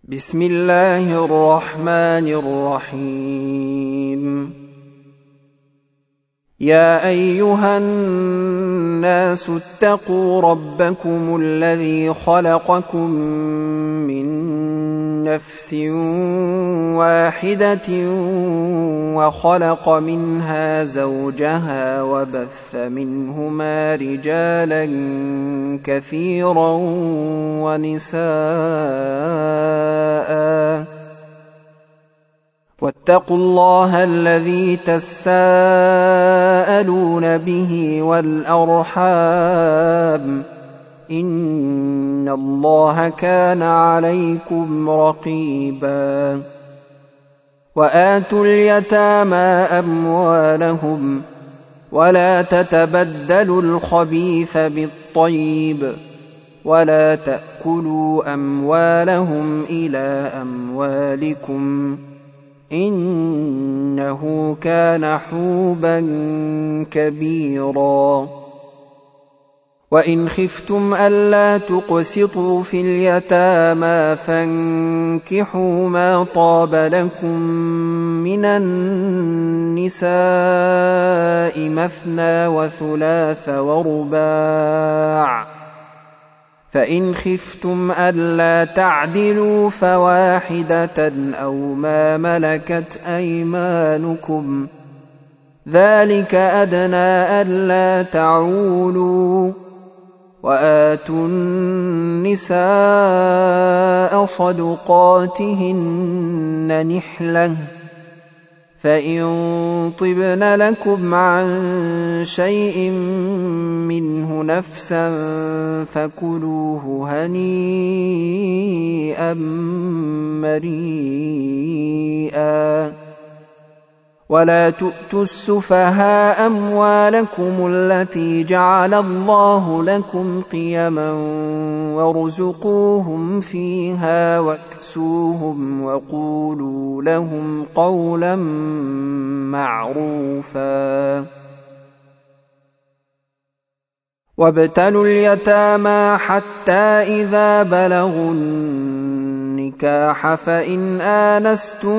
بسم الله الرحمن الرحيم. يا أيها الناس اتقوا ربكم الذي خلقكم من نفس واحدة وخلق منها زوجها وبث منهما رجالا كثيرا ونساء واتقوا الله الذي تساءلون به والأرحام إن الله كان عليكم رقيبا. وآتوا اليتامى أموالهم ولا تتبدلوا الخبيث بالطيب ولا تأكلوا أموالهم إلى أموالكم إنه كان حوبا كبيرا. وإن خفتم ألا تقسطوا في اليتامى فانكحوا ما طاب لكم من النساء مثنى وثلاث ورباع، فإن خفتم ألا تعدلوا فواحدة أو ما ملكت أيمانكم ذلك أدنى ألا تعولوا. وآتوا النساء صدقاتهن نحلة فإن طبن لكم عن شيء منه نفسا فكلوه هنيئا مريئا. ولا تؤتوا السفهاء أموالكم التي جعل الله لكم قيما وارزقوهم فيها واكسوهم وقولوا لهم قولا معروفا. وابتلوا اليتامى حتى إذا بلغوا النكاح فإن آنستم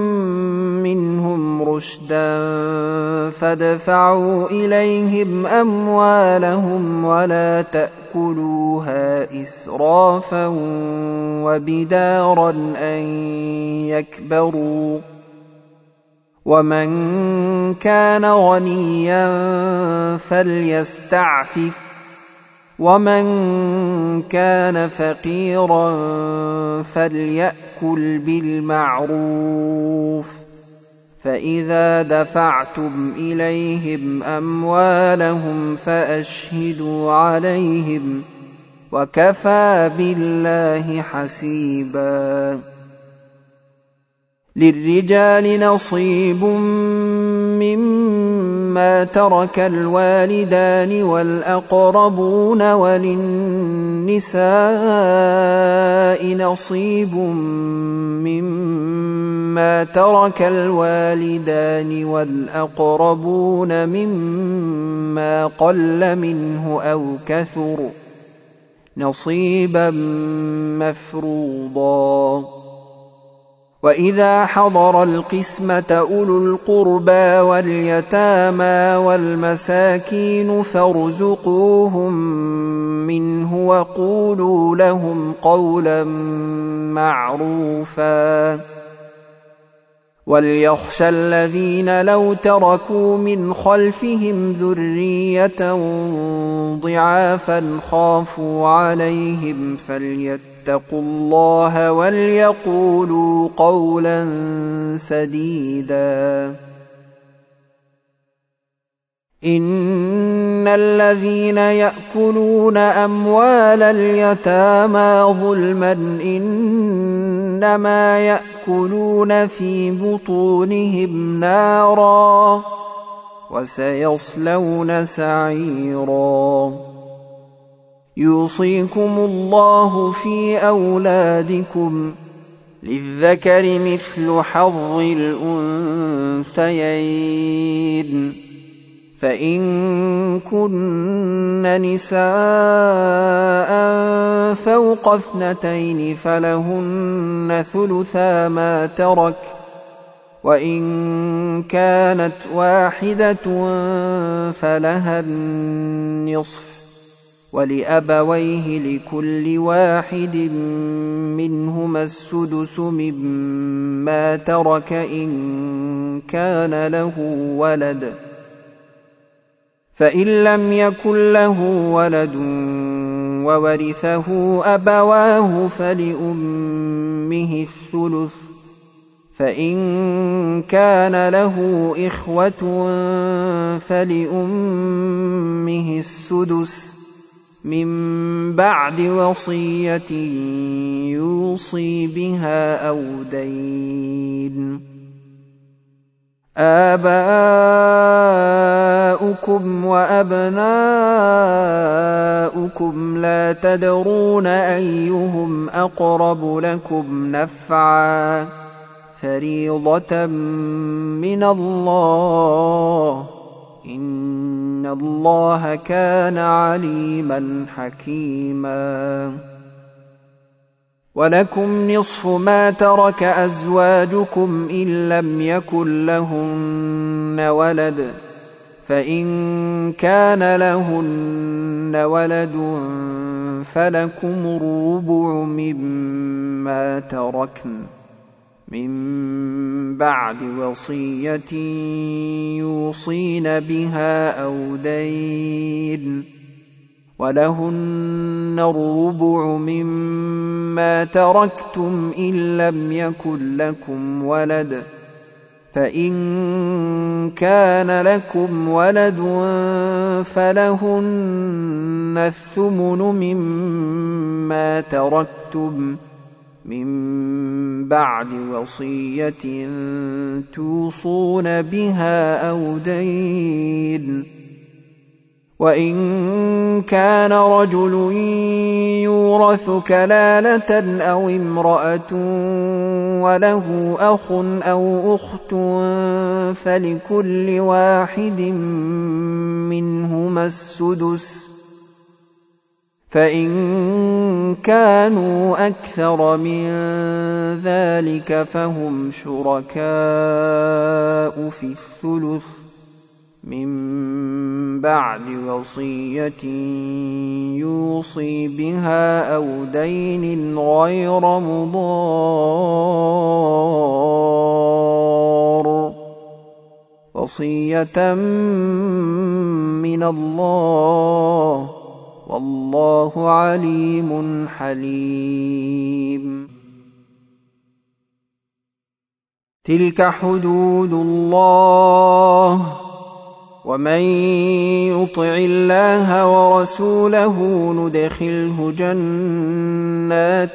منهم رشدا فادفعوا إليهم أموالهم ولا تأكلوها إسرافا وبدارا أن يكبروا. ومن كان غنيا فليستعفف ومن كان فقيرا فليأكل بالمعروف. فإذا دفعتم إليهم أموالهم فأشهدوا عليهم وكفى بالله حسيبا. للرجال نصيب مما ترك الوالدان والأقربون وللنساء نصيب مما ترك الوالدان والأقربون مما قل منه أو كثر نصيبا مفروضا. وإذا حضر القسمة أولو القربى واليتامى والمساكين فارزقوهم منه وقولوا لهم قولا معروفا. وليخشى الذين لو تركوا من خلفهم ذرية ضعافا خافوا عليهم فليتقوا الله وليقولوا قولا سديدا. إن الذين يأكلون أموال اليتامى ظلما إنما يأكلون في بطونهم نارا وسيصلون سعيرا. يوصيكم الله في أولادكم للذكر مثل حظ الأنثيين فإن كن نساء فوق 2 فلهن ثلثا ما ترك، وإن كانت واحدة فلها النصف، ولأبويه لكل واحد منهما السدس مما ترك إن كان له ولد، فإن لم يكن له ولد وورثه أبواه فلأمه الثلث، فإن كان له إخوة فلأمه السدس من بعد وصية يوصي بها أو دين. آباؤكم وأبناؤكم لا تدرون أيهم أقرب لكم نفعا، فريضة من الله، إن الله كان عليما حكيما. ولكم نصف ما ترك أزواجكم إن لم يكن لهن ولد، فإن كان لهن ولد فلكم الربع مما تركن من بعد وصية يوصين بها أو دين، ولهن الربع مما تركتم إن لم يكن لكم ولد، فإن كان لكم ولد فلهن الثمن مما تركتم من بعد وصية توصون بها أو دين. وإن كان رجل يورث كلالة أو امرأة وله أخ أو أخت فلكل واحد منهما السدس، فإن كانوا أكثر من ذلك فهم شركاء في الثلث من بعد وصية يوصي بها أو دين غير مضار، وصية من الله، والله عليم حليم. تلك حدود الله، ومن يطع الله ورسوله ندخله جنات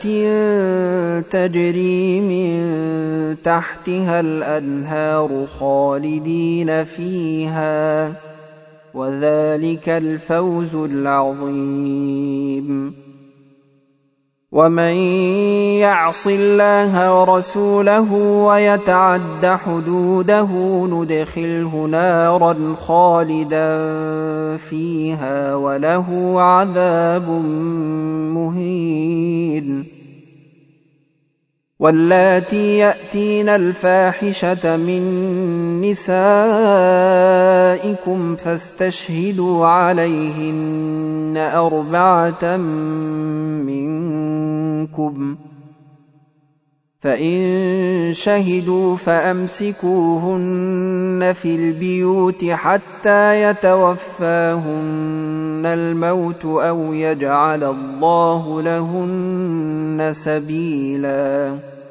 تجري من تحتها الأنهار خالدين فيها، وذلك الفوز العظيم. ومن يعص الله ورسوله ويتعد حدوده ندخله نارا خالدا فيها وله عذاب مهين. واللاتي يأتين الفاحشة من نسائكم فاستشهدوا عليهن 4 منكم، فإن شهدوا فأمسكوهن في البيوت حتى يتوفاهن الموت أو يجعل الله لهن سبيلا.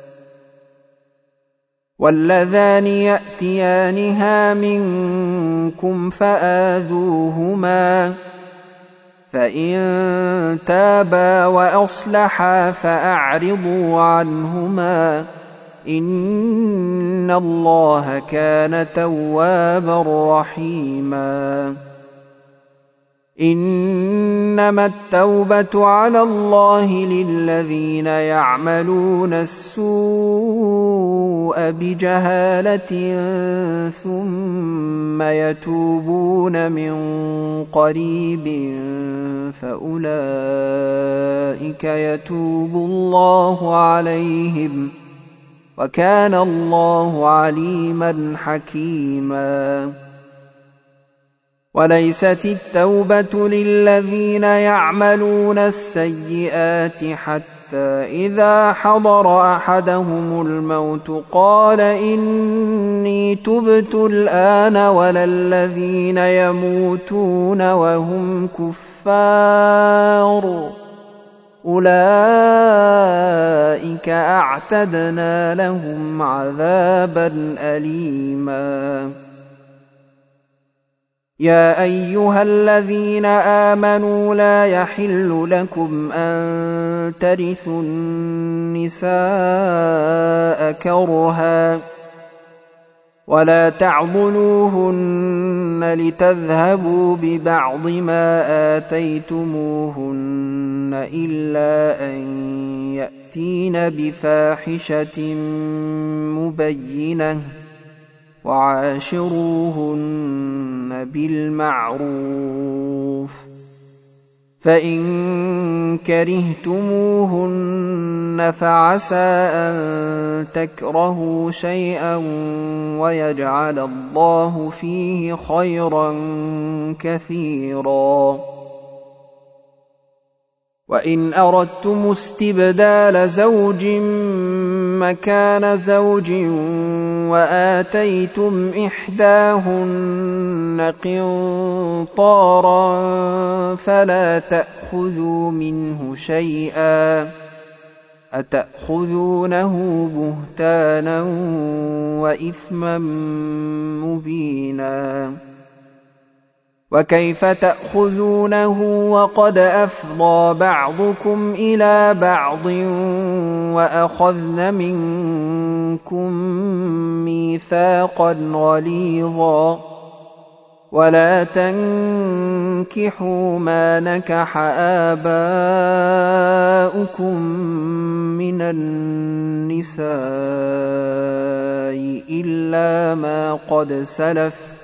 واللذان يأتيانها منكم فآذوهما، فإن تابا وأصلحا فأعرضوا عنهما، إن الله كان توابا رحيما. إنما التوبة على الله للذين يعملون السوء بجهالة ثم يتوبون من قريب فأولئك يتوب الله عليهم وكان الله عليما حكيما. وليست التوبة للذين يعملون السيئات حتى إذا حضر أحدهم الموت قال إني تبت الآن ولا الذين يموتون وهم كفار أولئك أعتدنا لهم عذابا أليما. يا أيها الذين آمنوا لا يحل لكم أن ترثوا النساء كرها ولا تعضلوهن لتذهبوا ببعض ما آتيتموهن إلا أن يأتين بفاحشة مبينة وعاشروهن بالمعروف فإن كرهتموهن فعسى أن تكرهوا شيئا ويجعل الله فيه خيرا كثيرا. وإن أردتم استبدال زوج مكان زوج وآتيتم إحداهن قنطارا فلا تأخذوا منه شيئا أتأخذونه بهتانا وإثما مبينا. وكيف تأخذونه وقد أفضى بعضكم إلى بعض وأخذن منكم ميثاقا غليظا ولا تنكحوا ما نكح آباؤكم من النساء إلا ما قد سلف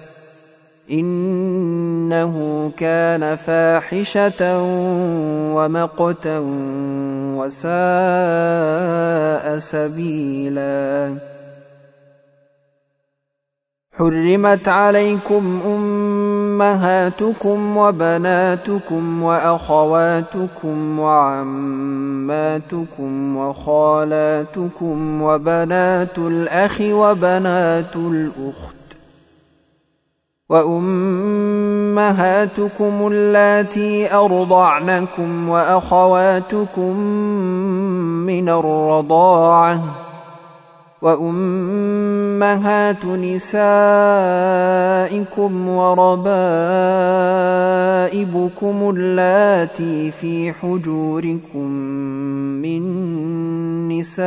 إنه كان فاحشة ومقتا وساء سبيلا. حرمت عليكم أمهاتكم وبناتكم وأخواتكم وعماتكم وخالاتكم وبنات الأخ وبنات الأخت وأمهاتكم اللاتي أرضعنكم وأخواتكم من الرضاعة وأمهات نسائكم وربائبكم اللاتي في حجوركم من نسائكم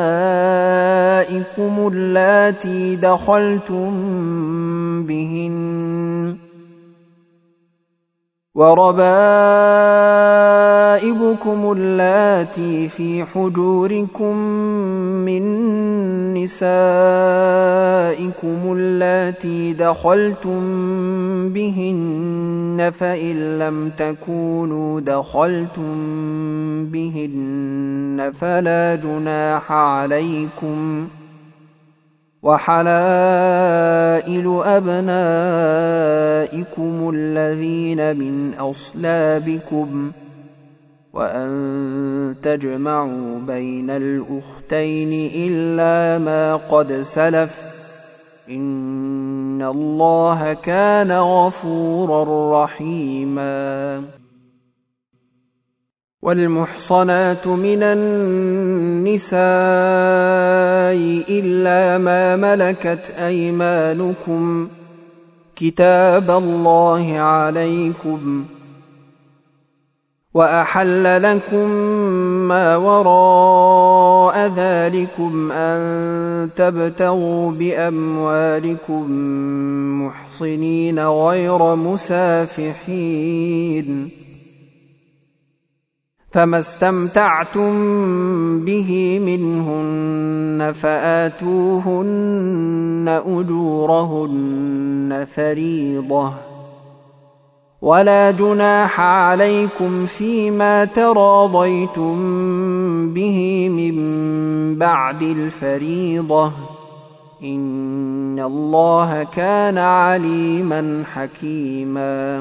اللاتي دخلتم بهن وربائبكم اللاتي في حجوركم من نسائكم اللاتي دخلتم بهن فإن لم تكونوا دخلتم بهن فلا جناح عليكم وحلائل أبنائكم الذين من أصلابكم وأن تجمعوا بين الأختين إلا ما قد سلف إن الله كان غفورا رحيما. والمحصنات من النساء إلا ما ملكت أيمانكم كتاب الله عليكم وأحل لكم ما وراء ذلكم أن تبتغوا بأموالكم محصنين غير مسافحين، فما استمتعتم به منهن فآتوهن أجورهن فريضة، ولا جناح عليكم فيما تراضيتم به من بعد الفريضة، إن الله كان عليما حكيما.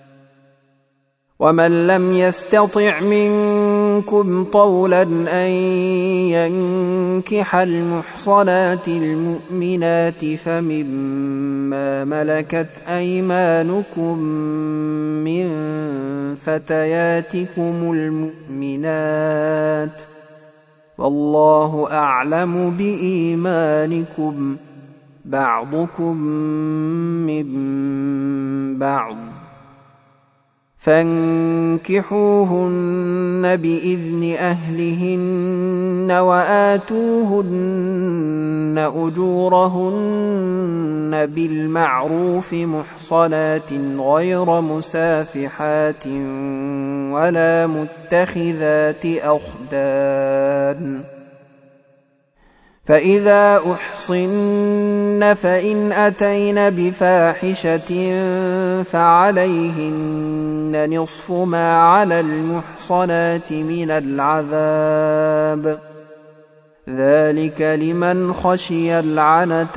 ومن لم يستطع منكم طولا أن ينكح المحصنات المؤمنات فمما ملكت أيمانكم من فتياتكم المؤمنات، والله أعلم بإيمانكم، بعضكم من بعض، فانكحوهن بإذن أهلهن وآتوهن أجورهن بالمعروف محصنات غير مسافحات ولا متخذات أخدان، فإذا أحصن فإن أتين بفاحشة فعليهن نصف ما على المحصنات من العذاب، ذلك لمن خشي العنة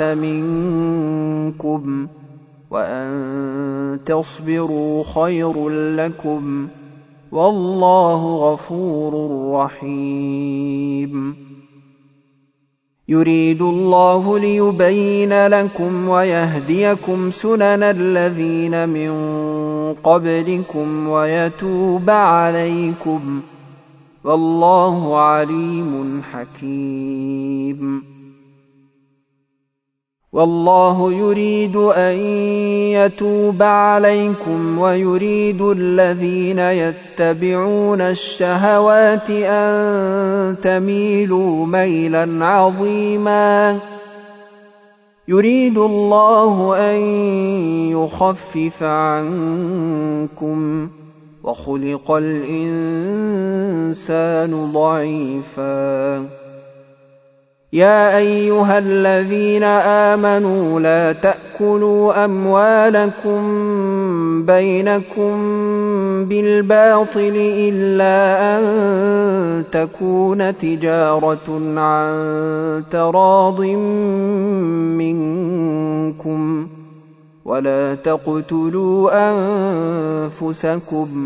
منكم، وأن تصبروا خير لكم، والله غفور رحيم. يريد الله ليبين لكم ويهديكم سنن الذين من قبلكم ويتوب عليكم، والله عليم حكيم. والله يريد أن يتوب عليكم ويريد الذين يتبعون الشهوات أن تميلوا ميلا عظيما. يريد الله أن يخفف عنكم، وخلق الإنسان ضعيفا. يا أيها الذين آمنوا لا تأكلوا أموالكم بينكم بالباطل إلا أن تكون تجارة عن تراض منكم، ولا تقتلوا أنفسكم،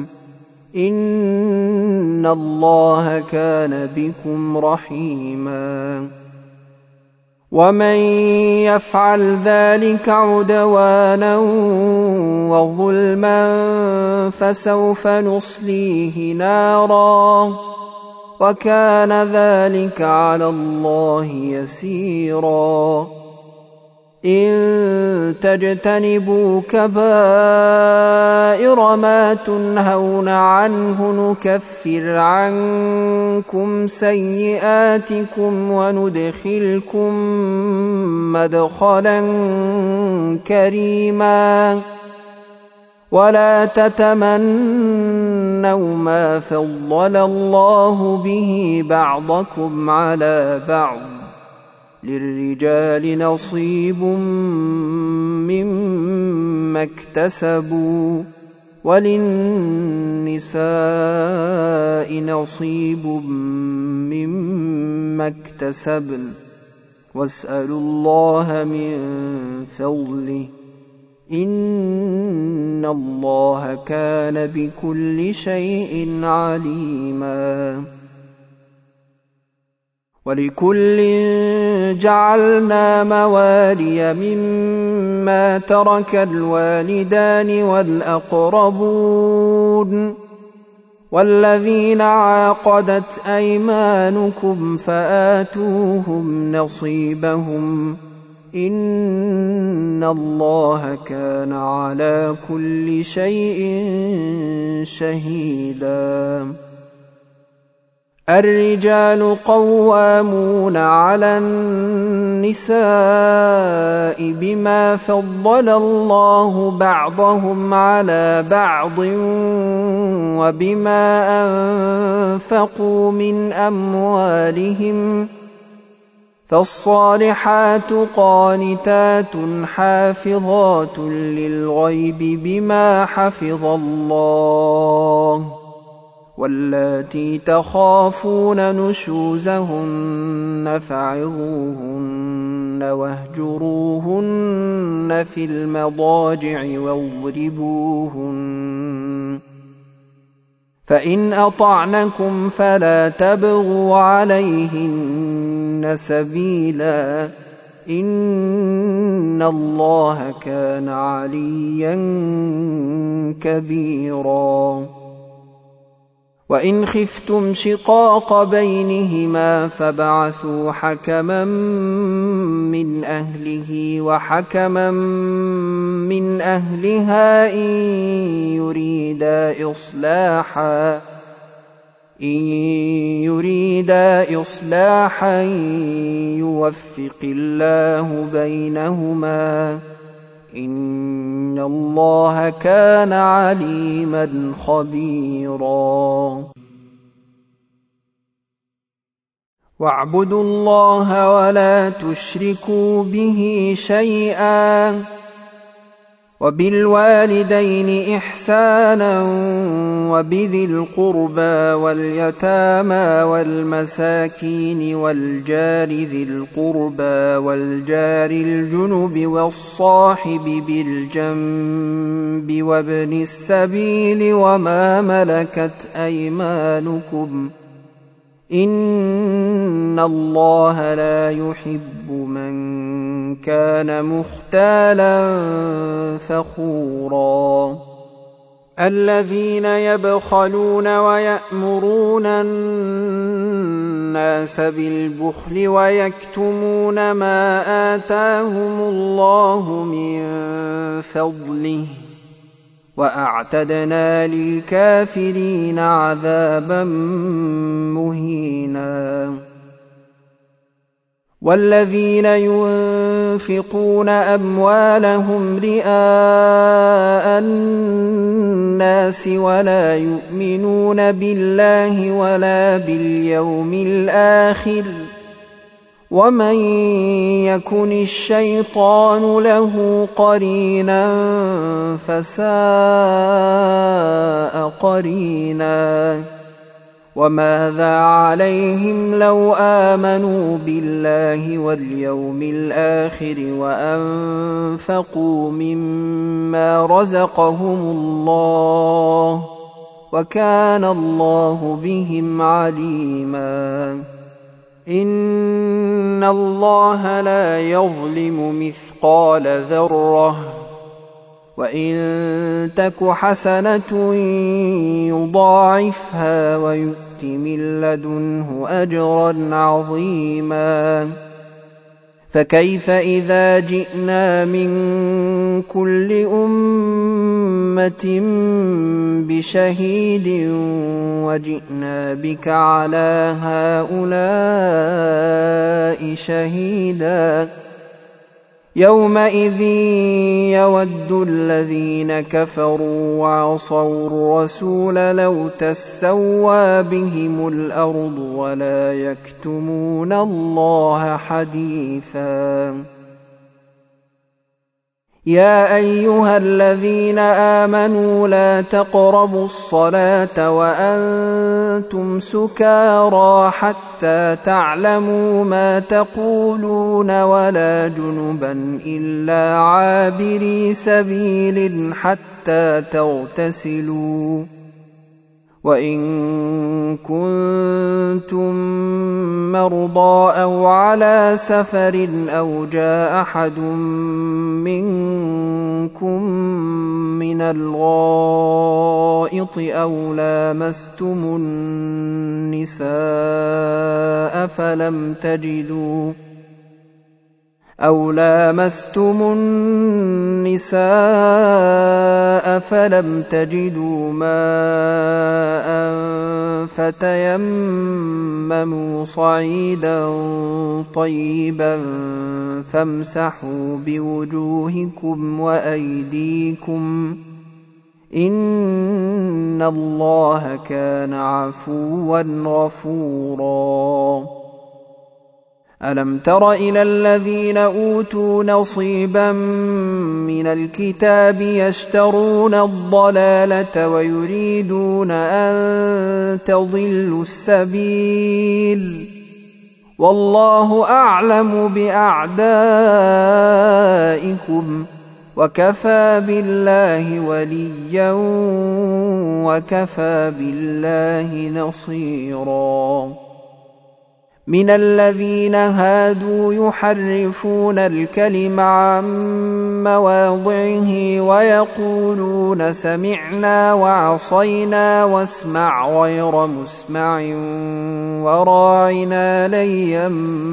إن الله كان بكم رحيما. ومن يفعل ذلك عدوانا وظلما فسوف نصليه نارا، وكان ذلك على الله يسيرا. إن تجتنبوا كبائر ما تنهون عنه نكفر عنكم سيئاتكم وندخلكم مدخلا كريما. ولا تتمنوا ما فضل الله به بعضكم على بعض، للرجال نصيب مما اكتسبوا وللنساء نصيب مما اكتسبن، واسألوا الله من فضله، إن الله كان بكل شيء عليما. ولكل جعلنا موالي مما ترك الوالدان والأقربون والذين عاقدت أيمانكم فآتوهم نصيبهم، إن الله كان على كل شيء شهيدا. الرجال قوامون على النساء بما فضل الله بعضهم على بعض وبما أنفقوا من أموالهم، فالصالحات قانتات حافظات للغيب بما حفظ الله، واللاتي تخافون نشوزهن فعظوهن واهجروهن في المضاجع واضربوهن، فإن أطعنكم فلا تبغوا عليهن سبيلا، إن الله كان عليا كبيرا. وإن خفتم شقاق بينهما فابعثوا حكما من أهله وحكما من أهلها إن يريدا إصلاحا يوفق الله بينهما، إن الله كان عليما خبيرا. واعبدوا الله ولا تشركوا به شيئا، وبالوالدين إحسانا وبذي القربى واليتامى والمساكين والجار ذي القربى والجار الجنب والصاحب بالجنب وابن السبيل وما ملكت أيمانكم، إن الله لا يحب من كان مختالا فخورا. الذين يبخلون ويأمرون الناس بالبخل ويكتمون ما آتاهم الله من فضله، وأعتدنا للكافرين عذابا مهينا. والذين ينفقون أموالهم رئاء الناس ولا يؤمنون بالله ولا باليوم الآخر، ومن يكن الشيطان له قرينا فساء قرينا. وماذا عليهم لو آمنوا بالله واليوم الآخر وأنفقوا مما رزقهم الله، وكان الله بهم عليما. إن الله لا يظلم مثقال ذرة، وإن تك حسنة يضاعفها ويؤت من لدنه أجرا عظيما. فكيف إذا جئنا من كل أمة بشهيد وجئنا بك على هؤلاء شهيدا، يومئذ يود الذين كفروا وعصوا الرسول لو تسوى بهم الأرض ولا يكتمون الله حديثا. يا أيها الذين آمنوا لا تقربوا الصلاة وأنتم سكارى حتى تعلموا ما تقولون ولا جنبا إلا عابري سبيل حتى تغتسلوا، وإن كنتم مرضى أو على سفر أو جاء أحد منكم من الغائط أو لامستم النساء أو لامستم النساء فلم تجدوا ماء فتيمموا صعيدا طيبا فامسحوا بوجوهكم وأيديكم إن الله كان عفوا غفورا. ألم تر إلى الذين أوتوا نصيبا من الكتاب يشترون الضلالة ويريدون أن تضلوا السبيل والله أعلم بأعدائكم وكفى بالله وليا وكفى بالله نصيرا. من الذين هادوا يحرفون الكلم عن مواضعه ويقولون سمعنا وعصينا واسمع غير مسمع وراعنا ليا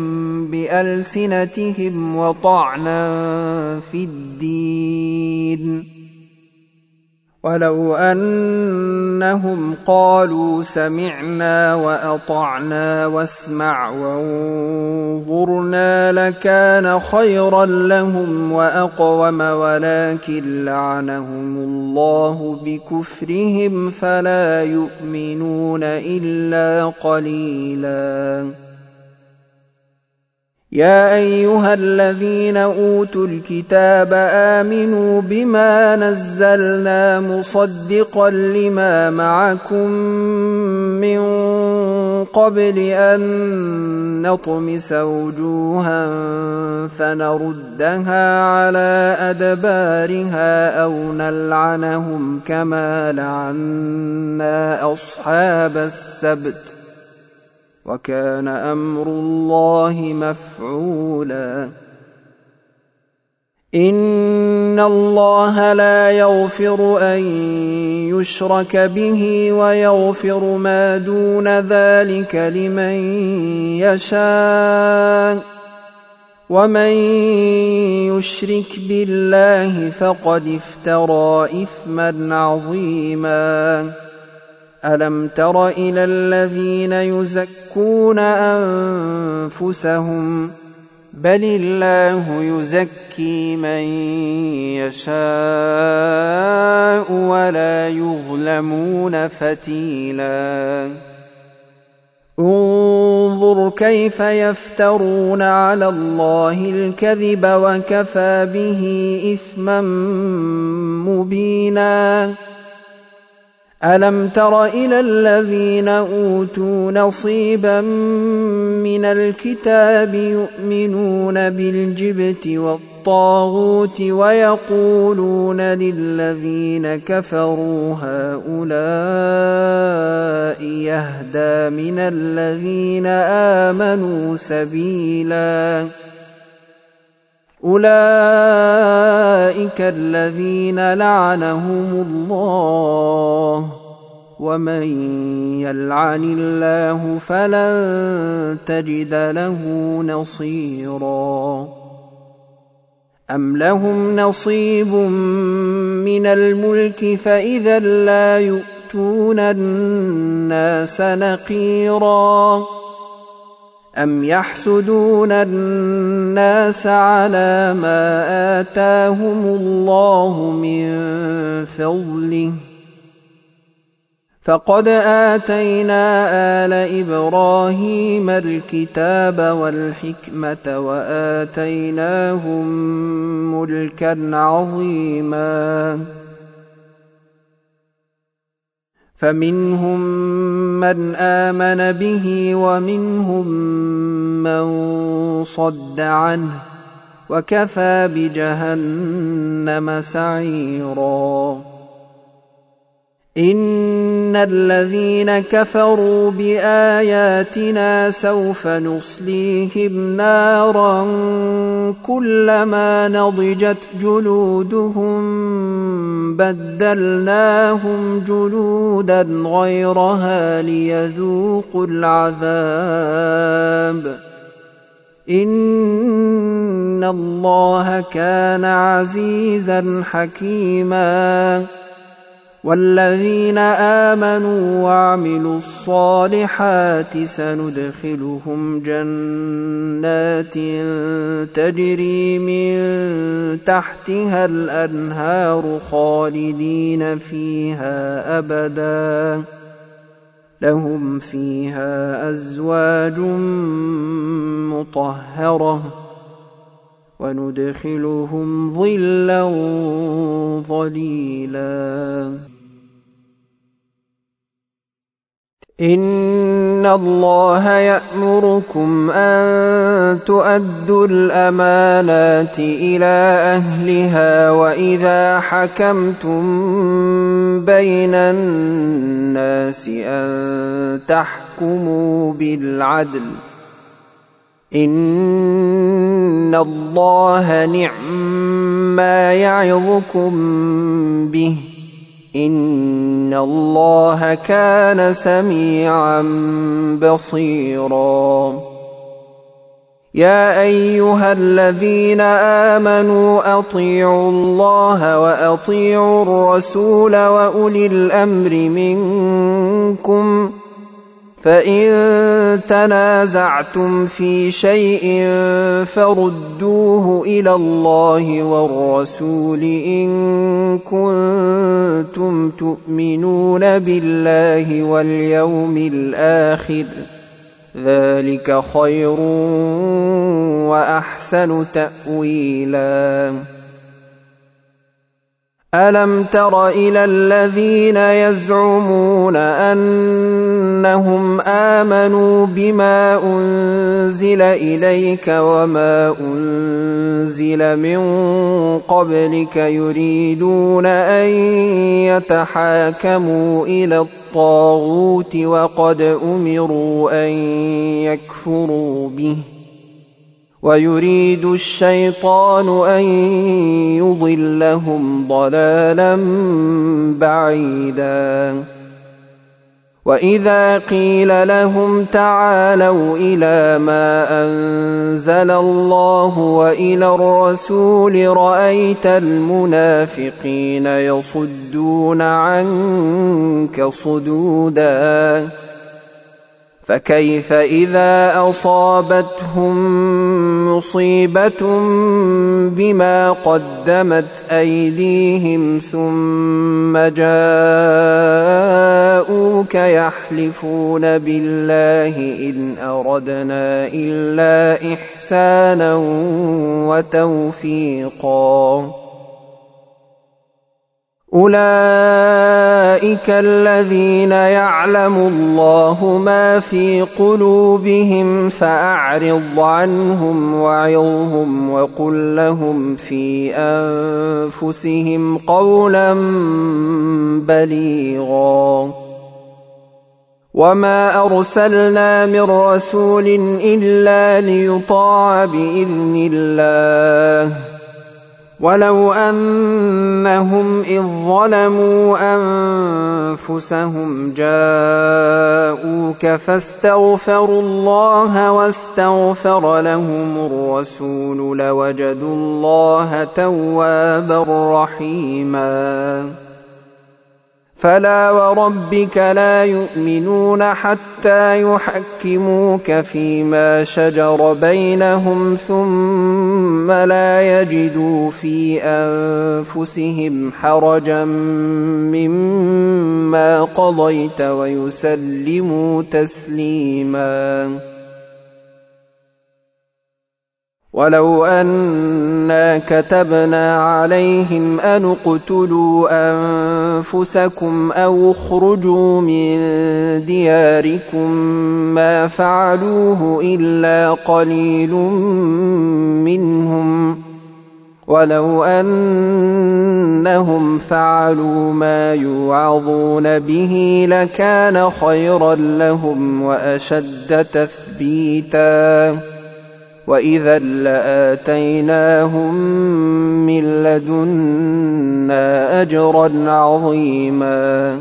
بألسنتهم وطعنا في الدين ولو أنهم قالوا سمعنا وأطعنا واسمع وانظرنا لكان خيرا لهم وأقوم ولكن لعنهم الله بكفرهم فلا يؤمنون إلا قليلا. يا أيها الذين أوتوا الكتاب آمنوا بما نزلنا مصدقا لما معكم من قبل أن نطمس وجوها فنردها على أدبارها أو نلعنهم كما لعنا أصحاب السبت وكان أمر الله مفعولا. إن الله لا يغفر أن يشرك به ويغفر ما دون ذلك لمن يشاء ومن يشرك بالله فقد افترى إثما عظيما. ألم تر إلى الذين يزكون أنفسهم بل الله يزكي من يشاء ولا يظلمون فتيلا. انظر كيف يفترون على الله الكذب وكفى به إثما مبينا. ألم تر إلى الذين أوتوا نصيبا من الكتاب يؤمنون بالجبت والطاغوت ويقولون للذين كفروا هؤلاء يهدى من الذين آمنوا سبيلا. أولئك الذين لعنهم الله ومن يلعن الله فلن تجد له نصيرا. أم لهم نصيب من الملك فإذا لا يؤتون الناس نقيرا. أم يحسدون الناس على ما آتاهم الله من فضله فقد آتينا آل إبراهيم الكتاب والحكمة وآتيناهم ملكا عظيما. فمنهم من آمن به ومنهم من صد عنه وكفى بجهنم سعيرا. إن الذين كفروا بآياتنا سوف نصليهم نارا كلما نضجت جلودهم بدلناهم جلودا غيرها ليذوقوا العذاب إن إن الله كان عزيزا حكيما. والذين آمنوا وعملوا الصالحات سندخلهم جنات تجري من تحتها الأنهار خالدين فيها أبدا لهم فيها أزواج مطهرة وندخلهم ظلا ظليلا. إن الله يأمركم أن تؤدوا الأمانات إلى أهلها وإذا حكمتم بين الناس أن تحكموا بالعدل إن الله نعما يعظكم به إن الله كان سميعا بصيرا. يا أيها الذين آمنوا أطيعوا الله وأطيعوا الرسول وأولي الأمر منكم فإن تنازعتم في شيء فردوه إلى الله والرسول إن كنتم تؤمنون بالله واليوم الآخر ذلك خير وأحسن تأويلا. ألم تر إلى الذين يزعمون أنهم آمنوا بما أنزل إليك وما أنزل من قبلك يريدون أن يتحاكموا إلى الطاغوت وقد أمروا أن يكفروا به ويريد الشيطان أن يضلهم ضلالا بعيدا. وإذا قيل لهم تعالوا إلى ما أنزل الله وإلى الرسول رأيت المنافقين يصدون عنك صدودا. فكيف إذا أصابتهم مصيبة بما قدمت أيديهم ثم جاءوك يحلفون بالله إن أردنا إلا إحسانا وتوفيقا. أولئك الذين يعلم الله ما في قلوبهم فأعرض عنهم وعظهم وقل لهم في أنفسهم قولا بليغا. وما أرسلنا من رسول إلا ليطاع بإذن الله ولو أنهم إذ ظلموا أنفسهم جاءوك فاستغفروا الله واستغفر لهم الرسول لوجدوا الله توابا رحيما. فلا وربك لا يؤمنون حتى يحكموك فيما شجر بينهم ثم لا يجدوا في أنفسهم حرجا مما قضيت ويسلموا تسليما. ولو أنا كتبنا عليهم أن اقتلوا أنفسكم أو اخرجوا من دياركم ما فعلوه إلا قليل منهم ولو أنهم فعلوا ما يوعظون به لكان خيرا لهم وأشد تثبيتا وإذا لآتيناهم من لدنا أجرا عظيما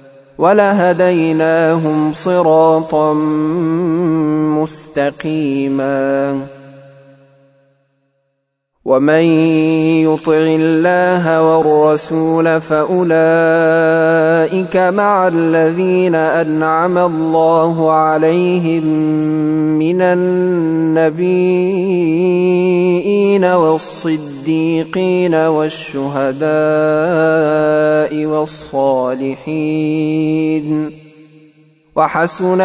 ولهديناهم صراطا مستقيما. ومن يطع الله والرسول فأولئك مع الذين أنعم الله عليهم من النبيين والصديقين والشهداء والصالحين وحسن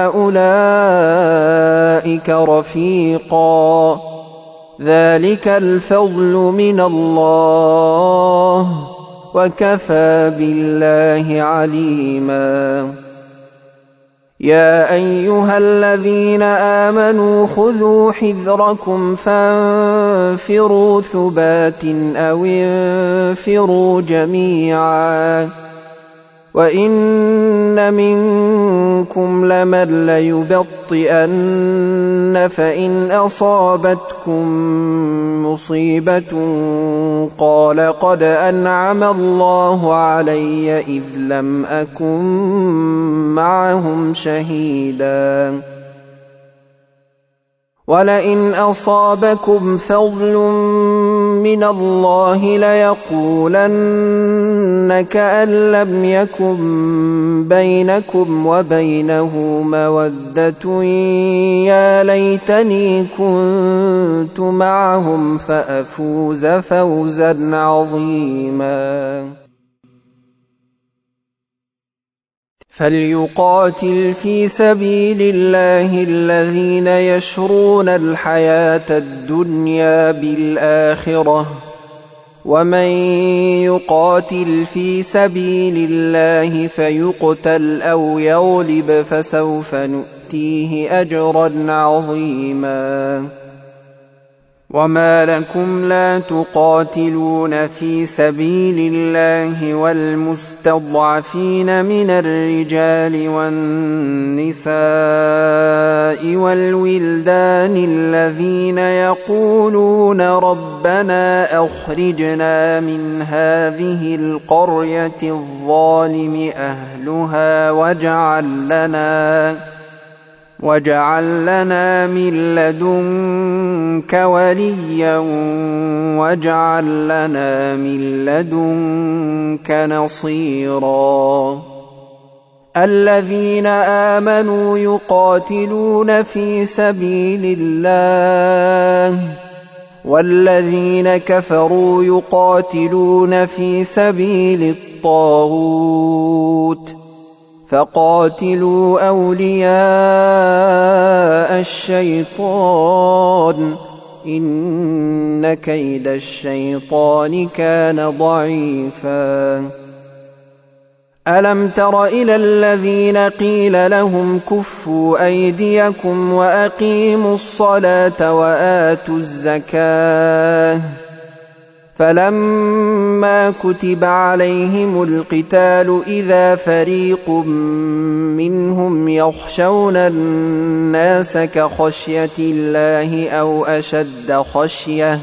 أولئك رفيقا ذلك الفضل من الله وكفى بالله عليما يا أيها الذين آمنوا خذوا حذركم فانفروا ثبات أو انفروا جميعا وإن منكم لمن ليبطئن فإن أصابتكم مصيبة قال قد أنعم الله علي إذ لم أكن معهم شهيدا ولئن أصابكم فضل من الله ليقولن كأن لم يكن بينكم وبينه مودة يا ليتني كنت معهم فأفوز فوزا عظيما فليقاتل في سبيل الله الذين يشرون الحياة الدنيا بالآخرة ومن يقاتل في سبيل الله فيقتل أو يغلب فسوف نؤتيه أجرا عظيما وما لكم لا تقاتلون في سبيل الله والمستضعفين من الرجال والنساء والولدان الذين يقولون ربنا أخرجنا من هذه القرية الظالم أهلها واجعل لنا من لدنك وليا واجعل لنا من لدنك نصيرا الذين آمنوا يقاتلون في سبيل الله والذين كفروا يقاتلون في سبيل الطاغوت فقاتلوا أولياء الشيطان إن كيد الشيطان كان ضعيفا ألم تر إلى الذين قيل لهم كفوا أيديكم وأقيموا الصلاة وآتوا الزكاة فلما كتب عليهم القتال إذا فريق منهم يخشون الناس كخشية الله أو أشد خشية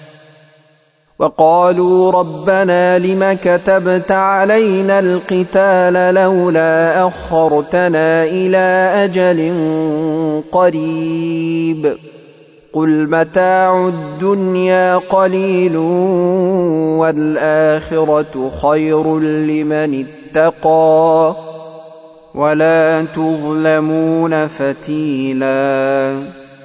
وقالوا ربنا لم كتبت علينا القتال لولا أخرتنا إلى أجل قريب قل متاع الدنيا قليل والآخرة خير لمن اتقى ولا تظلمون فتيلا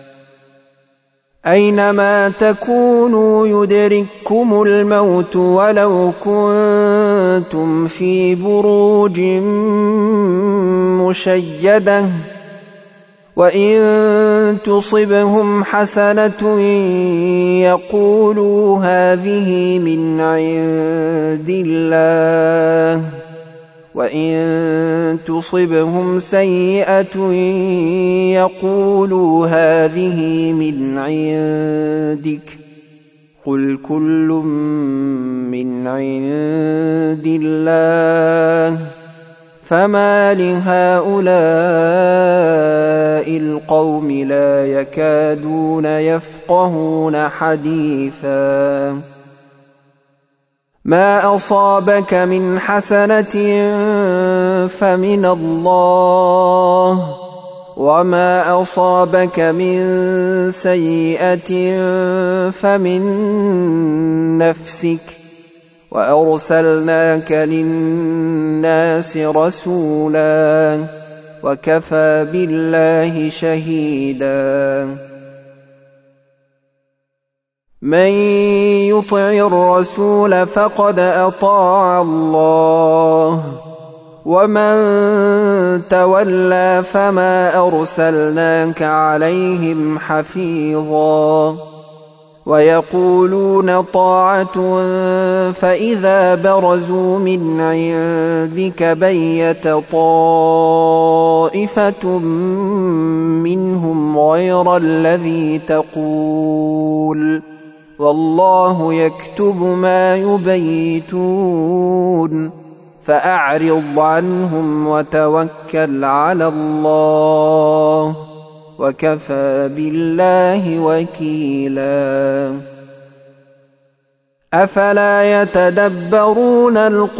أينما تكونوا يدرككم الموت ولو كنتم في بروج مشيدة وإن تصبهم حسنة يقولوا هذه من عند الله وإن تصبهم سيئة يقولوا هذه من عندك قل كل من عند الله فما لهؤلاء القوم لا يكادون يفقهون حديثا ما أصابك من حسنة فمن الله وما أصابك من سيئة فمن نفسك وأرسلناك للناس رسولا وكفى بالله شهيدا من يطع الرسول فقد أطاع الله ومن تولى فما أرسلناك عليهم حفيظا ويقولون طاعة فإذا برزوا من عندك بيت طائفة منهم غير الذي تقول والله يكتب ما يبيتون فأعرض عنهم وتوكل على الله وكفى بالله وكيلا أفلا يتدبرون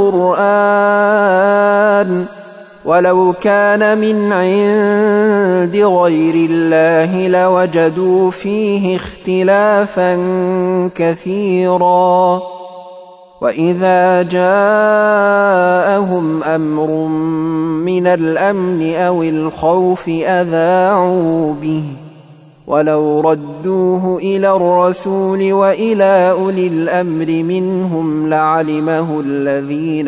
القرآن ولو كان من عند غير الله لوجدوا فيه اختلافا كثيرا وإذا جاءهم أمر من الأمن أو الخوف أذاعوا به ولو ردوه إلى الرسول وإلى أولي الأمر منهم لعلمه الذين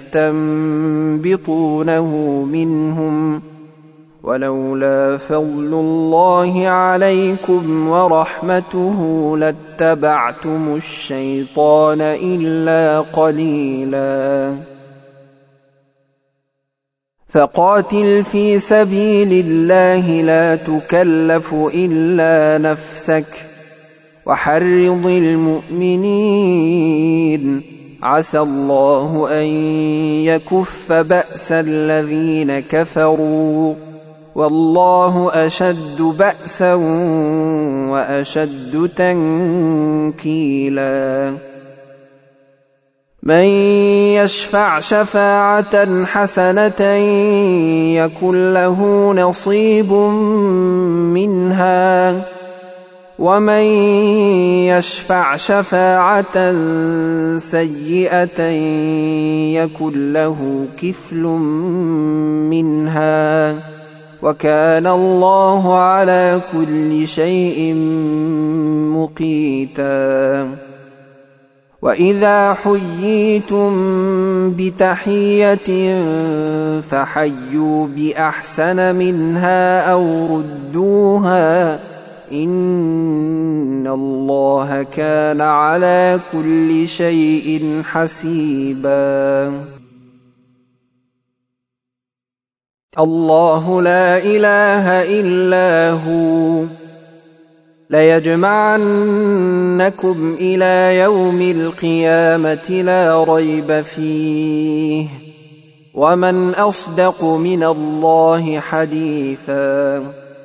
يستنبطونه منهم ولولا فضل الله عليكم ورحمته لاتبعتم الشيطان إلا قليلا فقاتل في سبيل الله لا تكلف إلا نفسك وحرض المؤمنين عسى الله أن يكف بأس الذين كفروا والله أشد بأسا وأشد تنكيلا من يشفع شفاعة حسنة يكن له نصيب منها ومن يشفع شفاعة سيئة يكن له كفل منها وكان الله على كل شيء مقيتا وإذا حييتم بتحية فحيوا بأحسن منها أو ردوها إن الله كان على كل شيء حسيبا الله لا إله إلا هو ليجمعنكم إلى يوم القيامة لا ريب فيه ومن أصدق من الله حديثا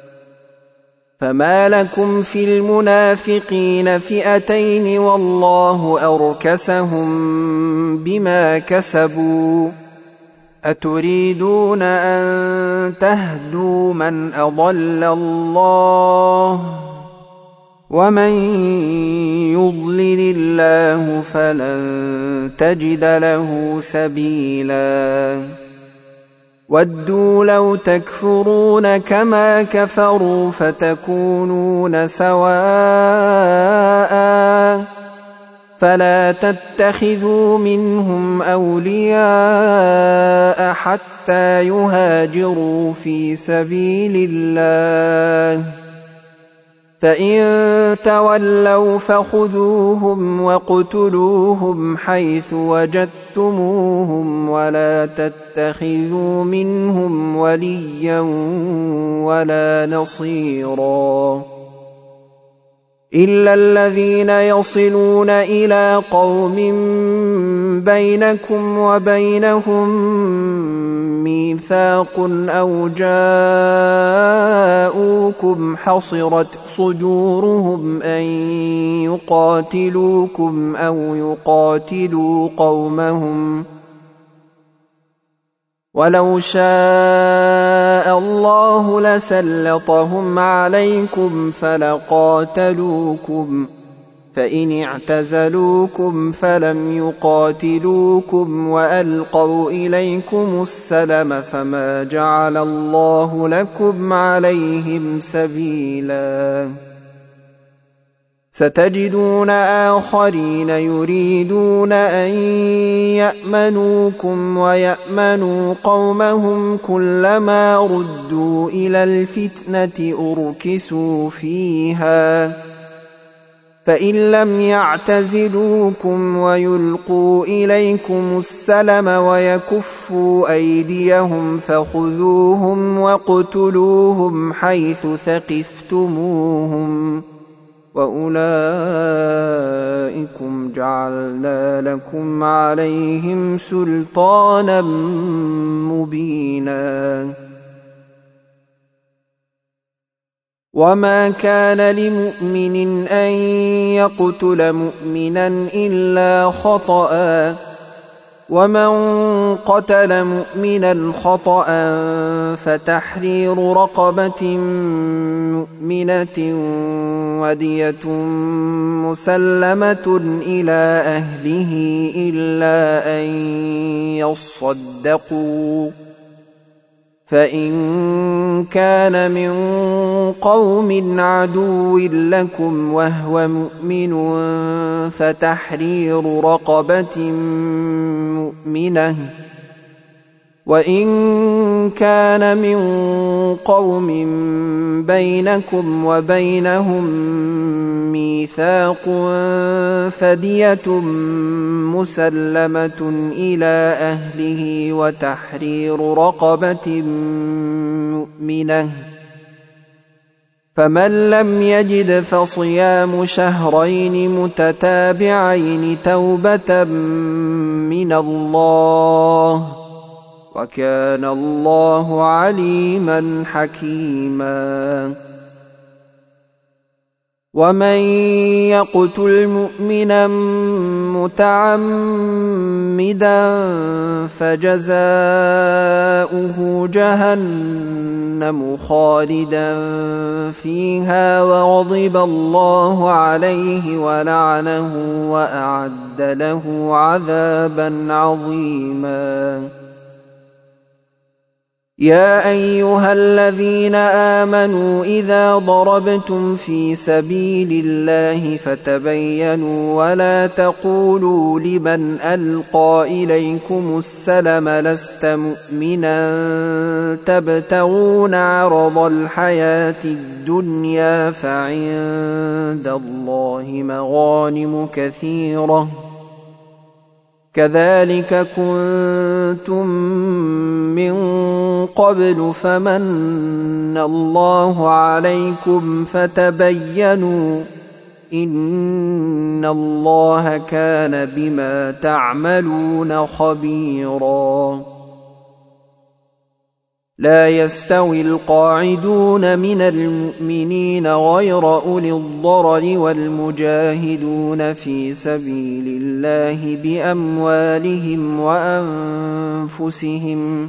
فما لكم في المنافقين فئتين والله أركسهم بما كسبوا أتريدون أن تهدوا من أضل الله ومن يضلل الله فلن تجد له سبيلا ودوا لو تكفرون كما كفروا فتكونون سواء فلا تتخذوا منهم أولياء حتى يهاجروا في سبيل الله فإن تولوا فخذوهم واقتلوهم حيث وجدتموهم ولا تتخذوا منهم وليا ولا نصيرا إلا الذين يصلون إلى قوم بينكم وبينهم ميثاق أو جاءوكم حصرت صدورهم أن يقاتلوكم أو يقاتلوا قومهم ولو شاء الله لسلطهم عليكم فلقاتلوكم فإن اعتزلوكم فلم يقاتلوكم وألقوا إليكم السلم فما جعل الله لكم عليهم سبيلا ستجدون آخرين يريدون أن يأمنوكم ويأمنوا قومهم كلما ردوا إلى الفتنة أركسوا فيها فإن لم يعتزلوكم ويلقوا إليكم السلم ويكفوا أيديهم فخذوهم واقتلوهم حيث ثقفتموهم وأولئكم جعلنا لكم عليهم سلطانا مبينا وما كان لمؤمن أن يقتل مؤمنا إلا خطأ ومن قتل مؤمنا خطأ فتحرير رقبة مؤمنة ودية مسلمة إلى أهله إلا أن يصدقوا فإن كان من قوم عدو لكم وهو مؤمن فتحرير رقبة مؤمنة وإن كان من قوم بينكم وبينهم ميثاق فدية مسلمة إلى أهله وتحرير رقبة مؤمنة فمن لم يجد فصيام شهرين متتابعين توبة من الله وكان الله عليما حكيما ومن يقتل مؤمنا متعمدا فجزاؤه جهنم خالدا فيها وغضب الله عليه ولعنه وأعد له عذابا عظيما يا أيها الذين آمنوا إذا ضربتم في سبيل الله فتبينوا ولا تقولوا لمن ألقى إليكم السلم لست مؤمنا تبتغون عرض الحياة الدنيا فعند الله مغانم كثيرة كذلك كنتم من قبل فمن الله عليكم فتبينوا إن الله كان بما تعملون خبيرا لا يستوي القاعدون من المؤمنين غير أولي الضرر والمجاهدون في سبيل الله بأموالهم وأنفسهم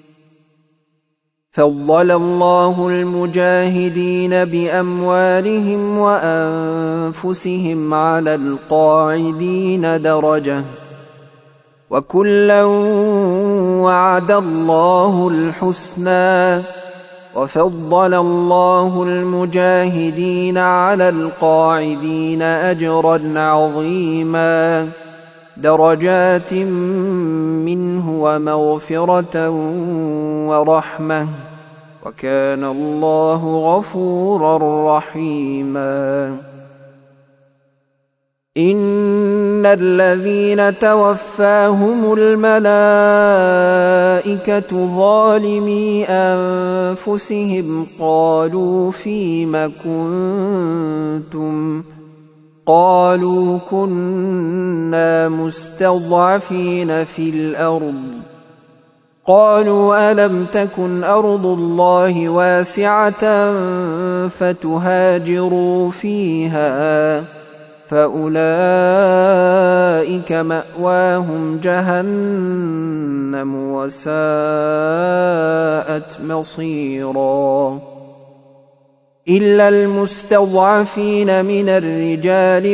فضل الله المجاهدين بأموالهم وأنفسهم على القاعدين درجة وكلا وعد الله الحسنى وفضل الله المجاهدين على القاعدين أجرا عظيما درجات منه ومغفرة ورحمة وكان الله غفورا رحيما إن الذين توفاهم الملائكة ظالمي أنفسهم قالوا فيم كنتم قالوا كنا مستضعفين في الأرض قالوا ألم تكن أرض الله واسعة فتهاجروا فيها فأولئك مأواهم جهنم وساءت مصيرا إلا المستضعفين من الرجال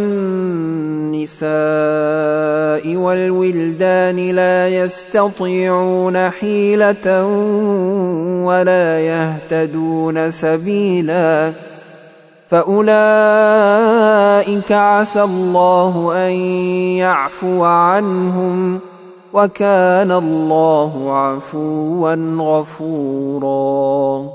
والنساء والولدان لا يستطيعون حيلة ولا يهتدون سبيلا فأولئك عسى الله أن يعفو عنهم وكان الله عفوا غفورا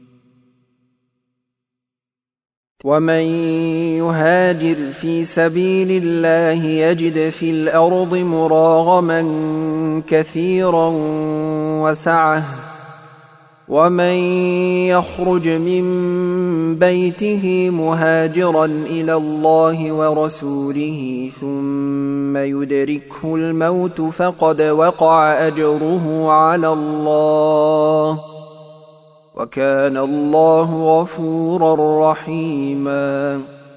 ومن يهاجر في سبيل الله يجد في الأرض مراغما كثيرا وسعة ومن يخرج من بيته مهاجرا إلى الله ورسوله ثم يدركه الموت فقد وقع أجره على الله وكان الله غفورا رحيما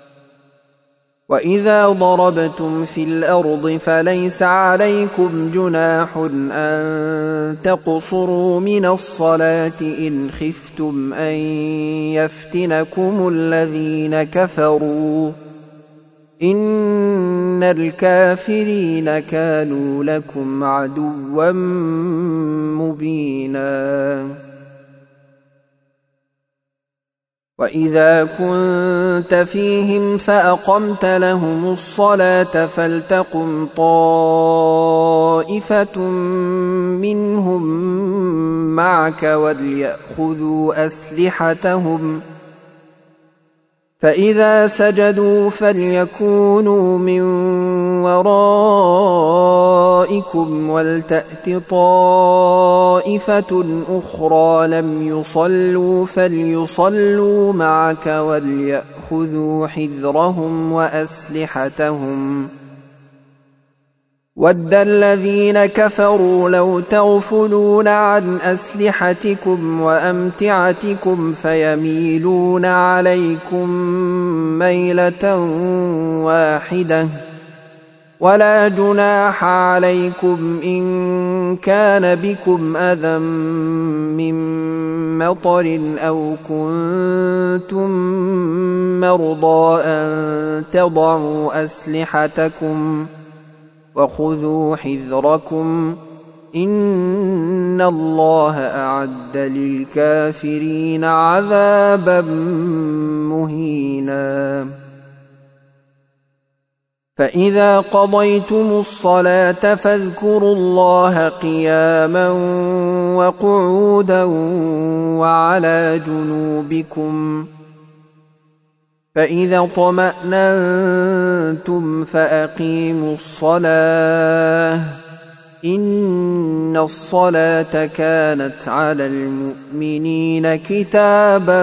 وإذا ضربتم في الأرض فليس عليكم جناح أن تقصروا من الصلاة إن خفتم أن يفتنكم الذين كفروا إن الكافرين كانوا لكم عدوا مبينا وإذا كنت فيهم فأقمت لهم الصلاة فلتقم طائفة منهم معك وليأخذوا أسلحتهم فإذا سجدوا فليكونوا من ورائكم ولتأت طائفة أخرى لم يصلوا فليصلوا معك وليأخذوا حذرهم وأسلحتهم ود الذين كفروا لو تغفلون عن أسلحتكم وأمتعتكم فيميلون عليكم ميلة واحدة ولا جناح عليكم إن كان بكم أذى من مطر أو كنتم مرضى أن تضعوا أسلحتكم وخذوا حذركم إن الله أعد للكافرين عذابا مهينا فإذا قضيتم الصلاة فاذكروا الله قياما وقعودا وعلى جنوبكم فإذا طمأننتم فأقيموا الصلاة إن الصلاة كانت على المؤمنين كتابا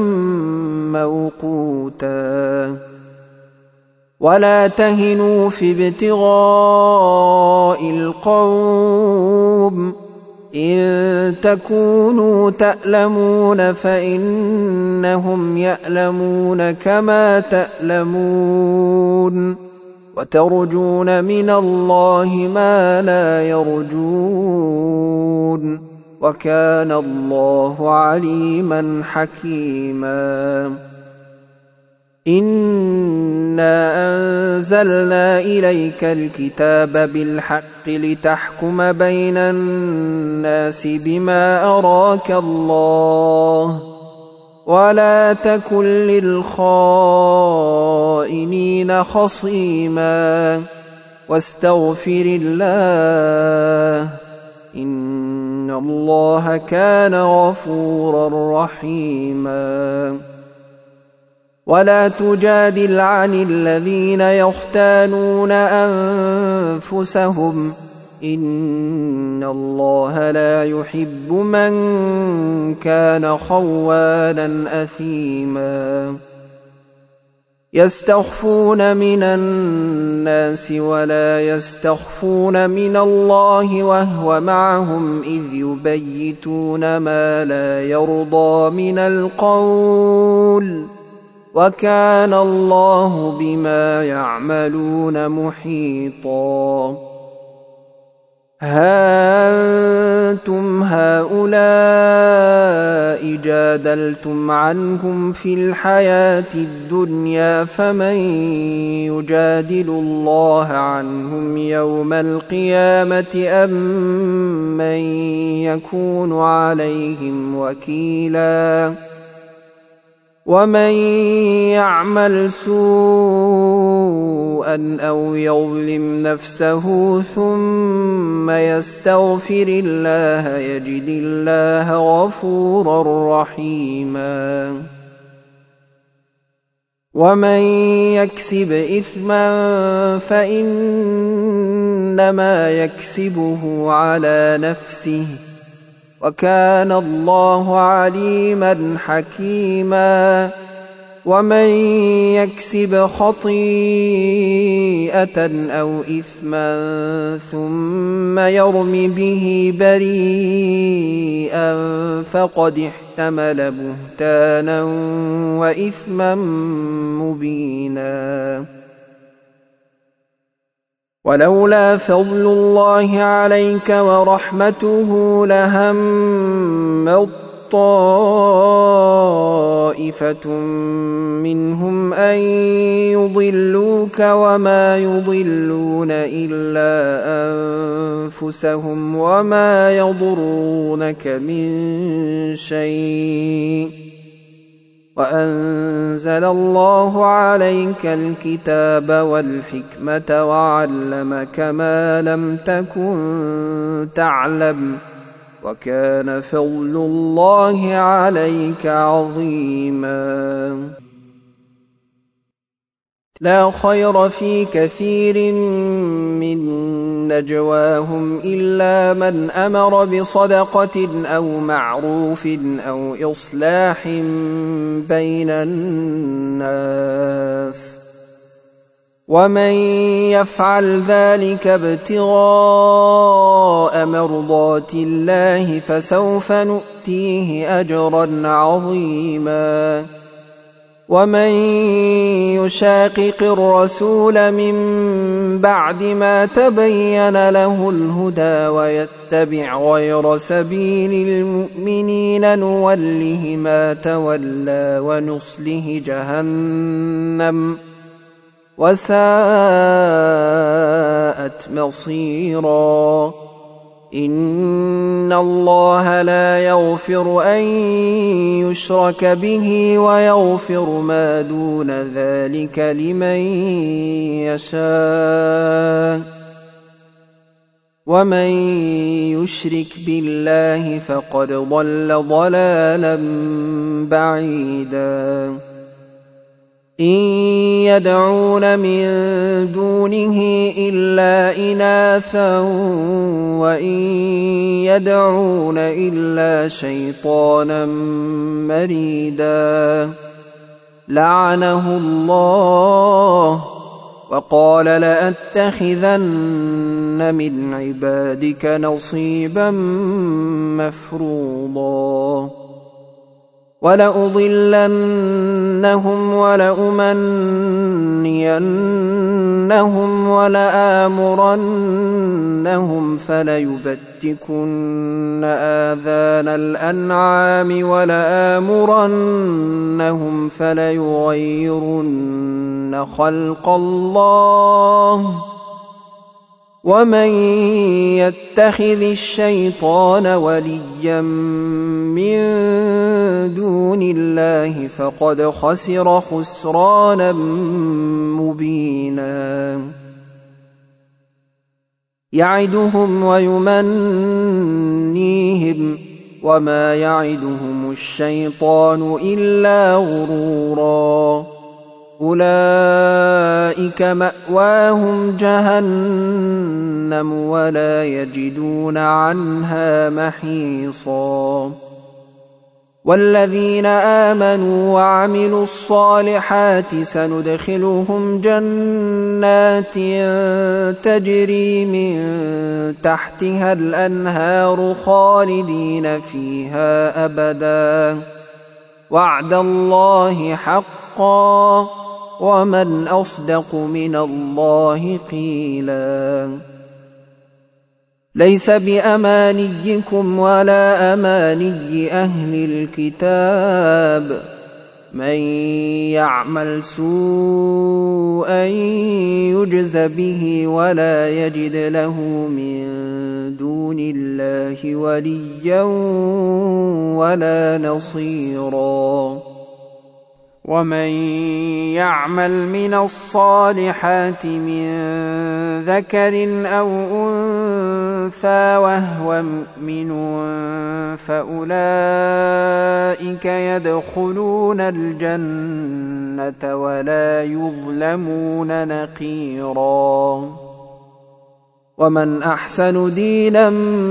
موقوتا ولا تهنوا في ابتغاء القوم إن تكونوا تألمون فإنهم يألمون كما تألمون وترجون من الله ما لا يرجون وكان الله عليما حكيما إنا أنزلنا إليك الكتاب بالحق لتحكم بين الناس بما أراك الله ولا تكن للخائنين خصيما واستغفر الله إن الله كان غفورا رحيما ولا تجادل عن الذين يختانون أنفسهم إن الله لا يحب من كان خوانا أثيما يستخفون من الناس ولا يستخفون من الله وهو معهم إذ يبيتون ما لا يرضى من القول وكان الله بما يعملون محيطا. ها أنتم هؤلاء جادلتم عنهم في الحياة الدنيا، فمن يجادل الله عنهم يوم القيامة أم من يكون عليهم وكيلا؟ ومن يعمل سوءا أو يظلم نفسه ثم يستغفر الله يجد الله غفورا رحيما. ومن يكسب إثما فإنما يكسبه على نفسه، وكان الله عليما حكيما. ومن يكسب خطيئة أو إثما ثم يرم به بريئا فقد احتمل بهتانا وإثما مبينا. ولولا فضل الله عليك ورحمته لهم طائفة منهم أن يضلوك وما يضلون إلا أنفسهم وما يضرونك من شيء، وأنزل الله عليك الكتاب والحكمة وعلمك ما لم تكن تعلم، وكان فضل الله عليك عظيما. لا خير في كثير من نجواهم إلا من أمر بصدقة أو معروف أو إصلاح بين الناس، ومن يفعل ذلك ابتغاء مرضات الله فسوف نؤتيه أجرا عظيما. ومن يشاقق الرسول من بعد ما تبين له الهدى ويتبع غير سبيل المؤمنين نوله ما تولى ونصله جهنم وساءت مصيرا. إن الله لا يغفر أن يشرك به ويغفر ما دون ذلك لمن يشاء، ومن يشرك بالله فقد ضل ضلالا بعيدا. إن يدعون من دونه إلا إناثا وإن يدعون إلا شيطانا مريدا لعنه الله وقال لأتخذن من عبادك نصيبا مفروضا. ولأضلنهم ولأمنينهم ولآمرنهم فليبتكن آذان الأنعام ولآمرنهم فليغيرن خلق الله ومن يتخذ الشيطان وليا من دون الله فقد خسر خسرانا مبينا. يعدهم ويمنيهم وما يعدهم الشيطان إلا غرورا. أولئك مأواهم جهنم ولا يجدون عنها محيصا. والذين آمنوا وعملوا الصالحات سندخلهم جنات تجري من تحتها الأنهار خالدين فيها أبدا وعد الله حقا حقا ومن أصدق من الله قيلا ليس بأمانيكم ولا أماني أهل الكتاب من يعمل سوءا يجز به ولا يجد له من دون الله وليا ولا نصيرا ومن يعمل من الصالحات من ذكر أو أنثى وهو مؤمن فأولئك يدخلون الجنة ولا يظلمون نقيرا ومن أحسن دينا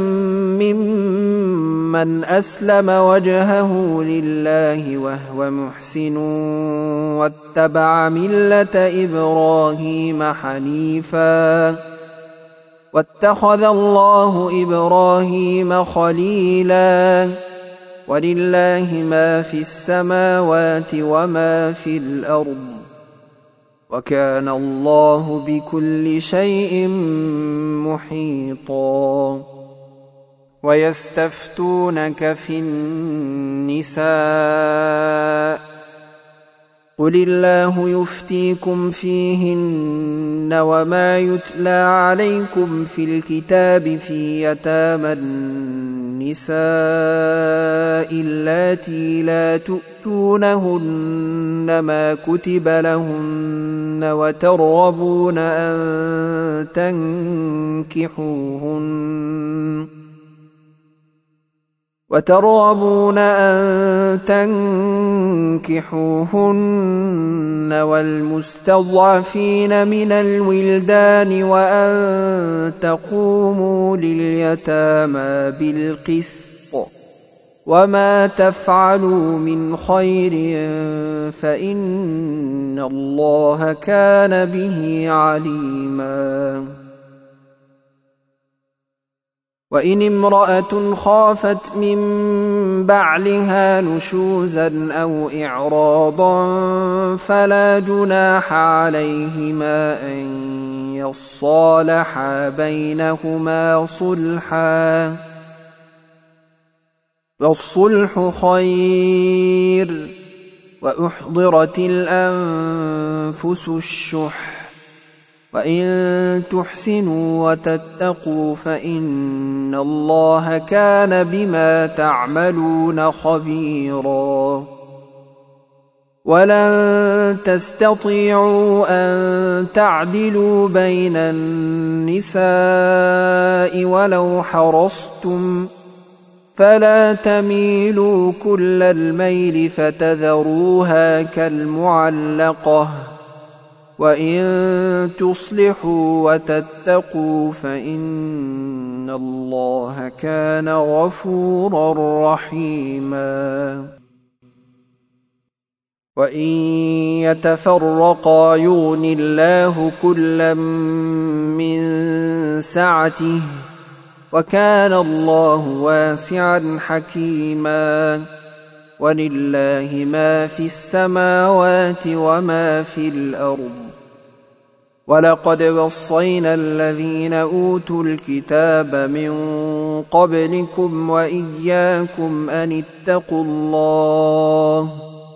ممن أسلم وجهه لله وهو محسن واتبع ملة إبراهيم حنيفا واتخذ الله إبراهيم خليلا ولله ما في السماوات وما في الأرض وكان الله بكل شيء محيطا ويستفتونك في النساء قل الله يفتيكم فيهن وما يتلى عليكم في الكتاب في يتامى النساء اللاتي لا تؤتونهن ما كتب لهن وترغبون أن تنكحوهن والمستضعفين من الولدان وأن تقوموا لليتامى بالقسط وما تفعلوا من خير فإن الله كان به عليما وإن امرأة خافت من بعلها نشوزا أو إعراضا فلا جناح عليهما أن يصالحا بينهما صلحا والصلح خير وأحضرت الأنفس الشح وإن تحسنوا وتتقوا فإن الله كان بما تعملون خبيرا ولن تستطيعوا أن تعدلوا بين النساء ولو حرصتم فلا تميلوا كل الميل فتذروها كالمعلقة وإن تصلحوا وتتقوا فإن الله كان غفورا رحيما وإن يتفرقا يغن الله كلا من سعته وكان الله واسعا حكيما ولله ما في السماوات وما في الأرض ولقد وصينا الذين أوتوا الكتاب من قبلكم وإياكم أن اتقوا الله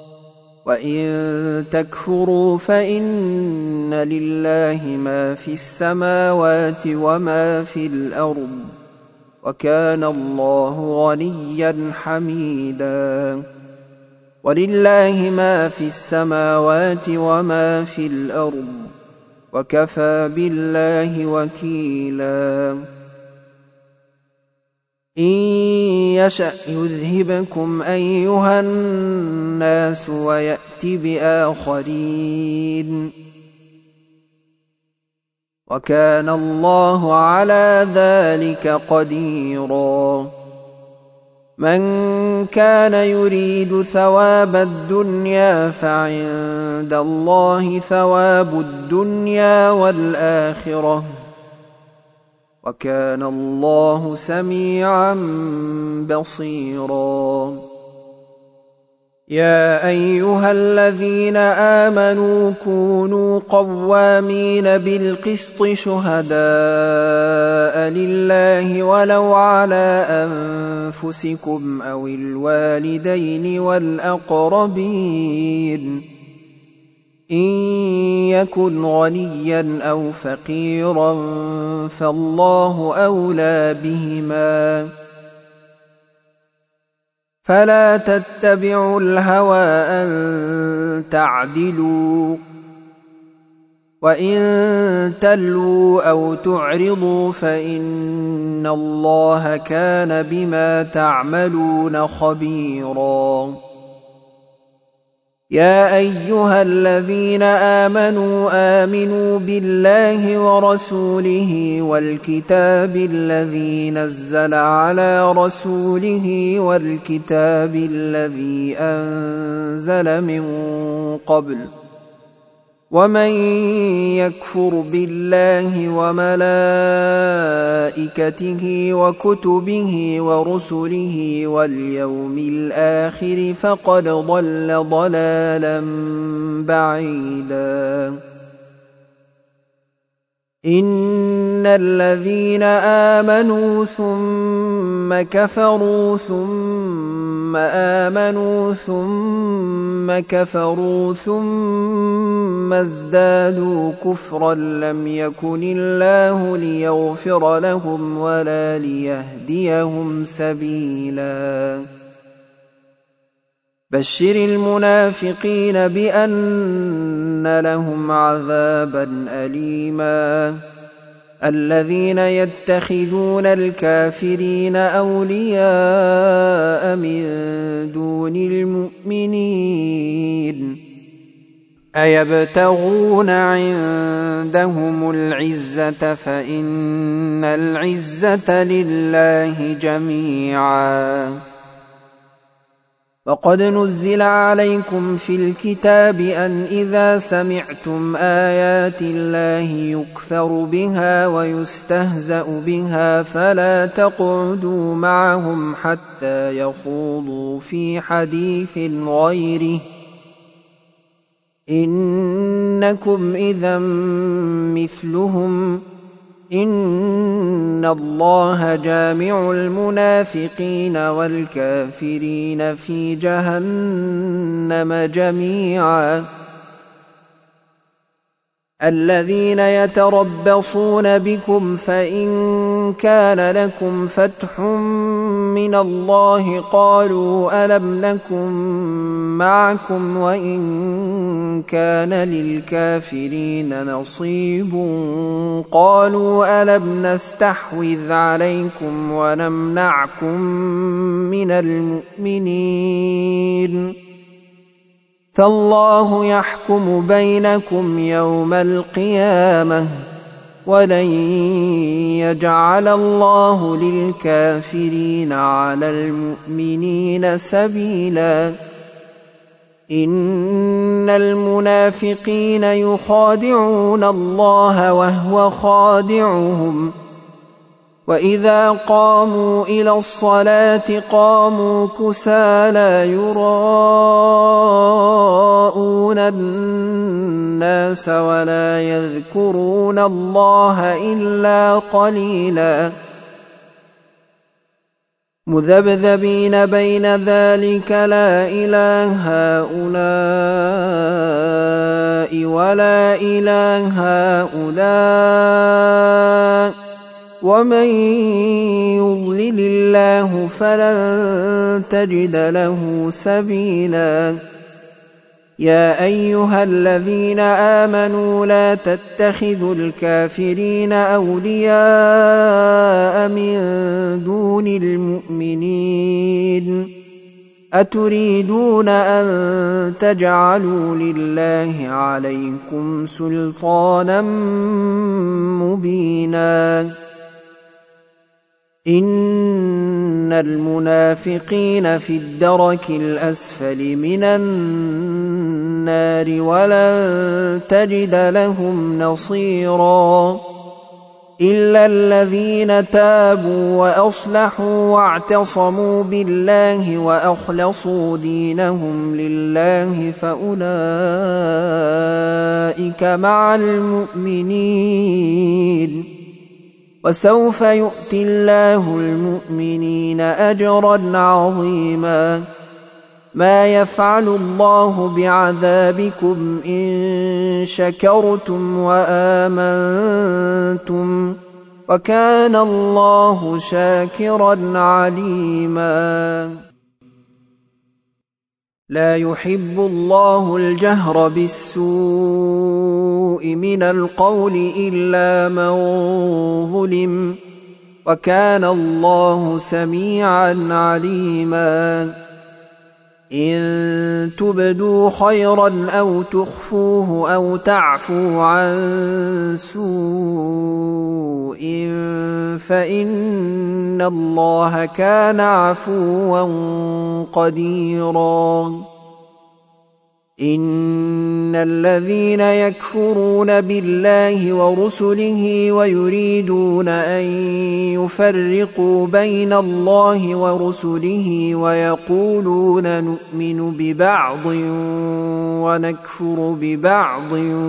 وإن تكفروا فإن لله ما في السماوات وما في الأرض وكان الله غنيا حميدا ولله ما في السماوات وما في الأرض وكفى بالله وكيلا إن يشأ يذهبكم أيها الناس ويأت بآخرين وكان الله على ذلك قديرا من كان يريد ثواب الدنيا فعند الله ثواب الدنيا والآخرة وكان الله سميعا بصيرا يا أيها الذين آمنوا كونوا قوامين بالقسط شهداء لله ولو على أنفسكم أو الوالدين والأقربين إن يكن غنيا أو فقيرا فالله أولى بهما فلا تتبعوا الهوى أن تعدلوا وإن تلووا أو تعرضوا فإن الله كان بما تعملون خبيرا يا أيها الذين آمنوا بالله ورسوله والكتاب الذي نزل على رسوله والكتاب الذي أنزل من قبل ومن يكفر بالله وملائكته وكتبه ورسله واليوم الآخر فقد ضل ضلالا بعيدا إن الذين آمنوا ثم كفروا ثم آمنوا ثم كفروا ثم ازدادوا كفرا لم يكن الله ليغفر لهم ولا ليهديهم سبيلا بشر المنافقين بأن لهم عذابا أليما الذين يتخذون الكافرين أولياء من دون المؤمنين أيبتغون عندهم العزة فإن العزة لله جميعا وقد نزل عليكم في الكتاب أن إذا سمعتم آيات الله يكفر بها ويستهزأ بها فلا تقعدوا معهم حتى يخوضوا في حديث غيره إنكم إذا مثلهم إن الله جامع المنافقين والكافرين في جهنم جميعا الذين يتربصون بكم فإن كان لكم فتح من الله قالوا ألم نكن معكم وإن كان للكافرين نصيب قالوا ألم نستحوذ عليكم ونمنعكم من المؤمنين فالله يحكم بينكم يوم القيامة ولن يجعل الله للكافرين على المؤمنين سبيلا إن المنافقين يخادعون الله وهو خادعهم وإذا قاموا إلى الصلاة قاموا كسالى يراءون الناس ولا يذكرون الله إلا قليلا مذبذبين بين ذلك لا إله هؤلاء ولا إله هؤلاء ومن يضلل الله فلن تجد له سبيلا يا أيها الذين آمنوا لا تتخذوا الكافرين أولياء من دون المؤمنين أتريدون أن تجعلوا لله عليكم سلطانا مبينا إن المنافقين في الدرك الأسفل من النار ولن تجد لهم نصيرا إلا الذين تابوا وأصلحوا واعتصموا بالله وأخلصوا دينهم لله فأولئك مع المؤمنين وسوف يؤتي الله المؤمنين أجرا عظيما ما يفعل الله بعذابكم إن شكرتم وآمنتم وكان الله شاكرا عليما لا يحب الله الجهر بالسوء من القول إلا من ظلم وكان الله سميعا عليما إن تبدوا خيرا أو تخفوه أو تعفوا عن سوء فإن الله كان عفوا قديرا إن الذين يكفرون بالله ورسله ويريدون أن يفرقوا بين الله ورسله ويقولون نؤمن ببعض ونكفر ببعض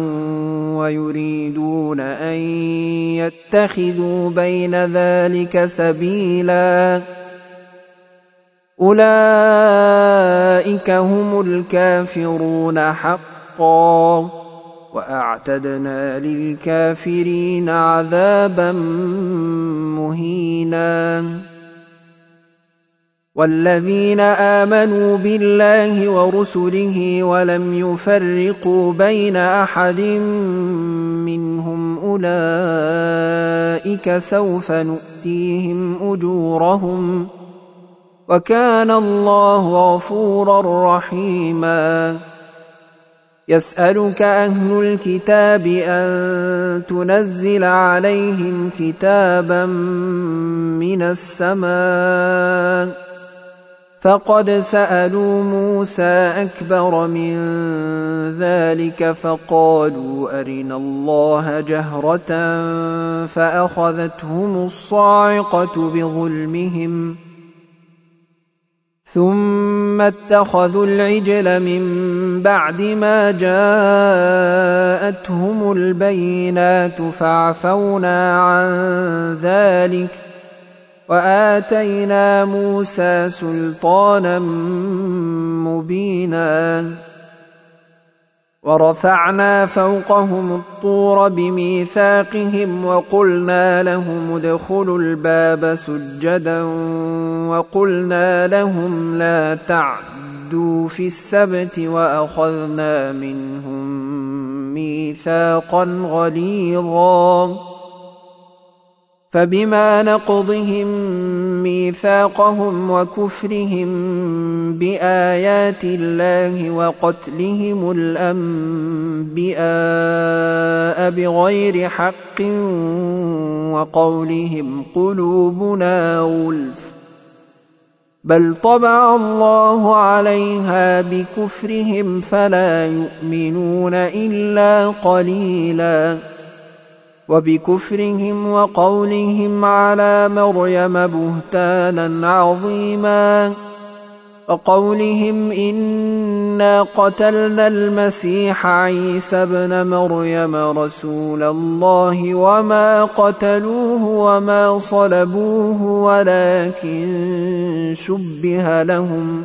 ويريدون أن يتخذوا بين ذلك سبيلا أولئك هم الكافرون حقا وأعتدنا للكافرين عذابا مهينا والذين آمنوا بالله ورسله ولم يفرقوا بين أحد منهم أولئك سوف نؤتيهم أجورهم وكان الله غفورا رحيما يسألك أهل الكتاب أن تنزل عليهم كتابا من السماء فقد سألوا موسى أكبر من ذلك فقالوا أرنا الله جهرة فأخذتهم الصاعقة بظلمهم ثم اتخذوا العجل من بعد ما جاءتهم البينات فعفونا عن ذلك وآتينا موسى سلطانا مبينا ورفعنا فوقهم الطور بميثاقهم وقلنا لهم ادخلوا الباب سجدا وقلنا لهم لا تعدوا في السبت وأخذنا منهم ميثاقا غليظا فبما نقضهم ميثاقهم وكفرهم بآيات الله وقتلهم الأنبياء بغير حق وقولهم قلوبنا غلف بل طبع الله عليها بكفرهم فلا يؤمنون إلا قليلا وبكفرهم وقولهم على مريم بهتانا عظيما وقولهم إنا قتلنا المسيح عيسى ابن مريم رسول الله وما قتلوه وما صلبوه ولكن شبه لهم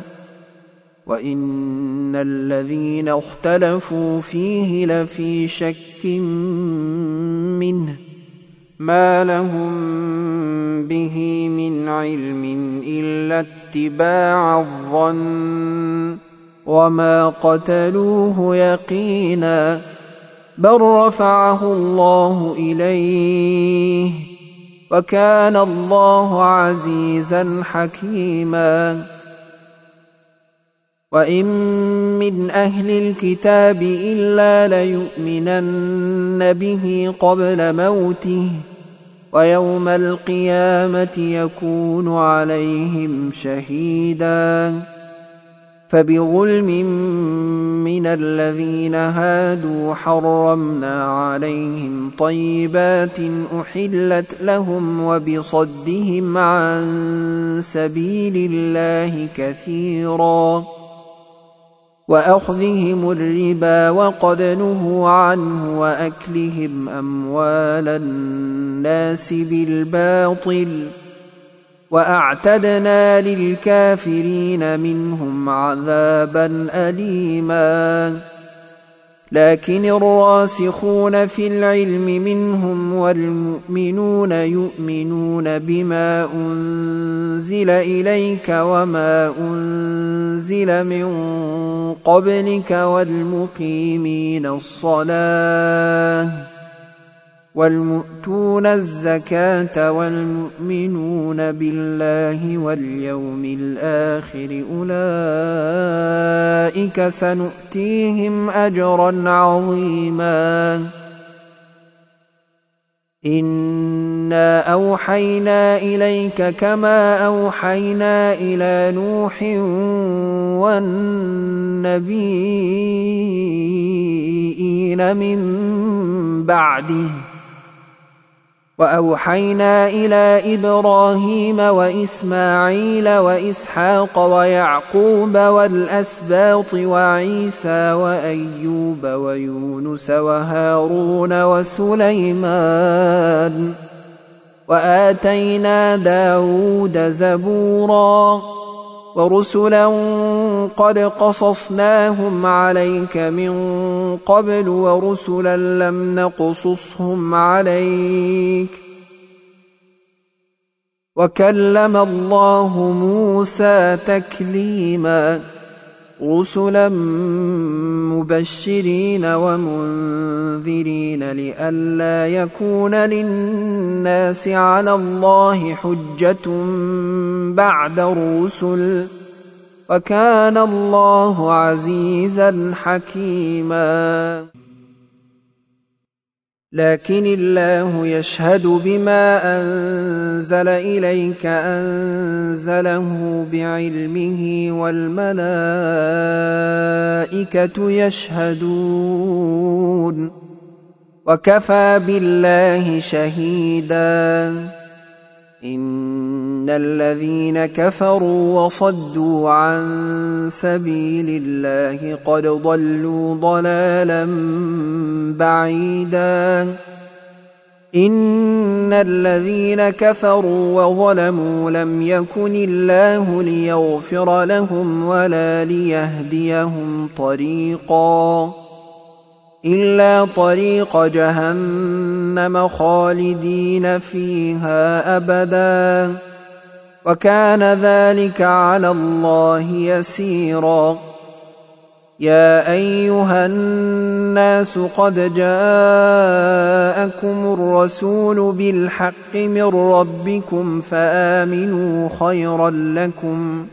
وإن الذين اختلفوا فيه لفي شك منه ما لهم به من علم إلا اتباع الظن وما قتلوه يقينا بل رفعه الله إليه وكان الله عزيزا حكيما وإن من أهل الكتاب إلا ليؤمنن به قبل موته ويوم القيامة يكون عليهم شهيدا فبظلم من الذين هادوا حرمنا عليهم طيبات أحلت لهم وبصدهم عن سبيل الله كثيرا وأخذهم الربا وقد نهوا عنه وأكلهم أموال الناس بالباطل وأعتدنا للكافرين منهم عذابا أليما لكن الراسخون في العلم منهم والمؤمنون يؤمنون بما أنزل إليك وما أنزل من قبلك والمقيمين الصلاة والمؤتون الزكاة والمؤمنون بالله واليوم الآخر أولئك سنؤتيهم أجرا عظيما إنا أوحينا إليك كما أوحينا إلى نوح والنبيين من بعده وأوحينا إلى إبراهيم وإسماعيل وإسحاق ويعقوب والأسباط وعيسى وأيوب ويونس وهارون وسليمان وآتينا داود زبورا ورسلا قد قصصناهم عليك من قبل ورسلا لم نقصصهم عليك وكلم الله موسى تكليما رسلا مبشرين ومنذرين لئلا يكون للناس على الله حجة بعد الرسل وكان الله عزيزا حكيما لكن الله يشهد بما أنزل إليك أنزله بعلمه والملائكة يشهدون وكفى بالله شهيدا إن الذين كفروا وصدوا عن سبيل الله قد ضلوا ضلالا بعيدا إن الذين كفروا وظلموا لم يكن الله ليغفر لهم ولا ليهديهم طريقا إلا طريق جهنم خالدين فيها أبدا وكان ذلك على الله يسيرا يا أيها الناس قد جاءكم الرسول بالحق من ربكم فآمنوا خيرا لكم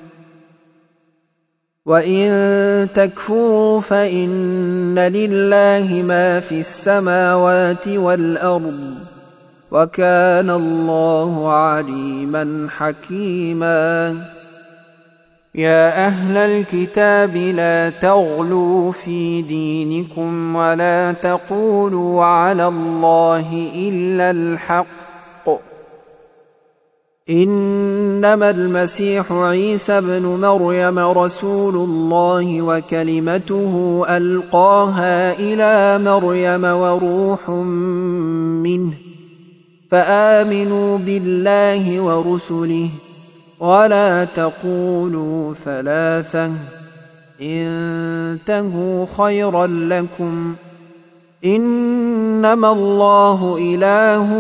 وإن تكفروا فإن لله ما في السماوات والأرض وكان الله عليما حكيما يا أهل الكتاب لا تغلوا في دينكم ولا تقولوا على الله إلا الحق إنما المسيح عيسى ابن مريم رسول الله وكلمته ألقاها إلى مريم وروح منه فآمنوا بالله ورسله ولا تقولوا ثلاثة انتهوا خيرا لكم إنما الله إله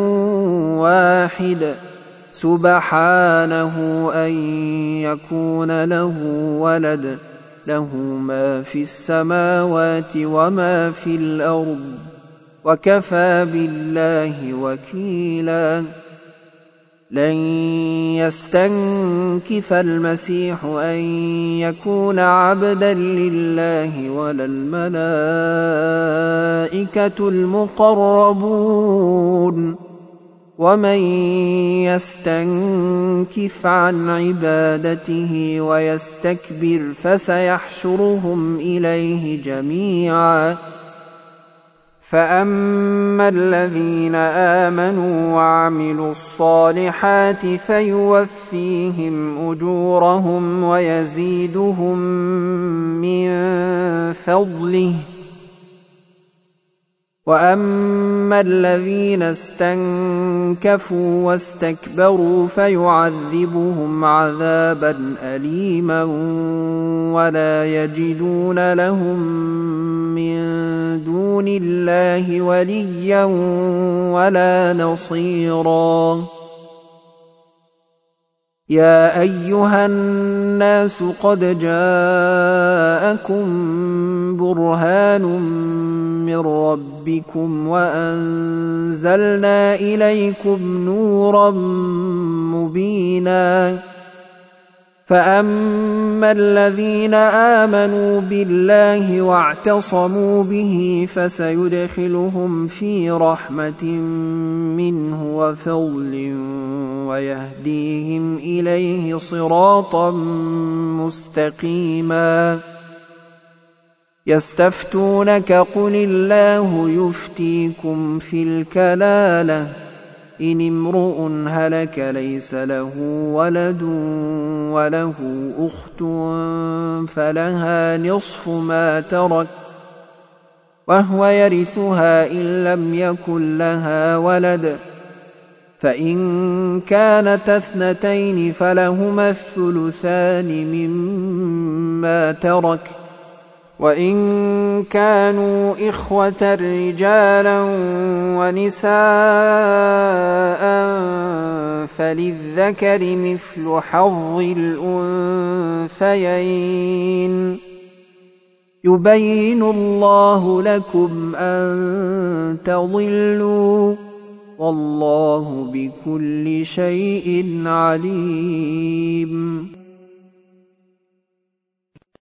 واحد سبحانه أن يكون له ولد له ما في السماوات وما في الأرض وكفى بالله وكيلا لن يستنكف المسيح أن يكون عبدا لله ولا الملائكة المقربون ومن يستنكف عن عبادته ويستكبر فسيحشرهم إليه جميعا فأما الذين آمنوا وعملوا الصالحات فيوفيهم أجورهم ويزيدهم من فضله وأما الذين استنكفوا واستكبروا فيعذبهم عذابا أليما ولا يجدون لهم من دون الله وليا ولا نصيرا يا أيها الناس قد جاءكم برهان من ربكم وأنزلنا إليكم نورا مبينا فأما الذين آمنوا بالله واعتصموا به فسيدخلهم في رحمة منه وفضل ويهديهم إليه صراطا مستقيما يستفتونك قل الله يفتيكم في الكلالة إن امرؤ هلك ليس له ولد وله أخت فلها نصف ما ترك وهو يرثها إن لم يكن لها ولد فإن كانت اثنتين فلهما الثلثان مما ترك وإن كانوا إخوة رجالا ونساء فللذكر مثل حظ الأنثيين يبين الله لكم أن تضلوا والله بكل شيء عليم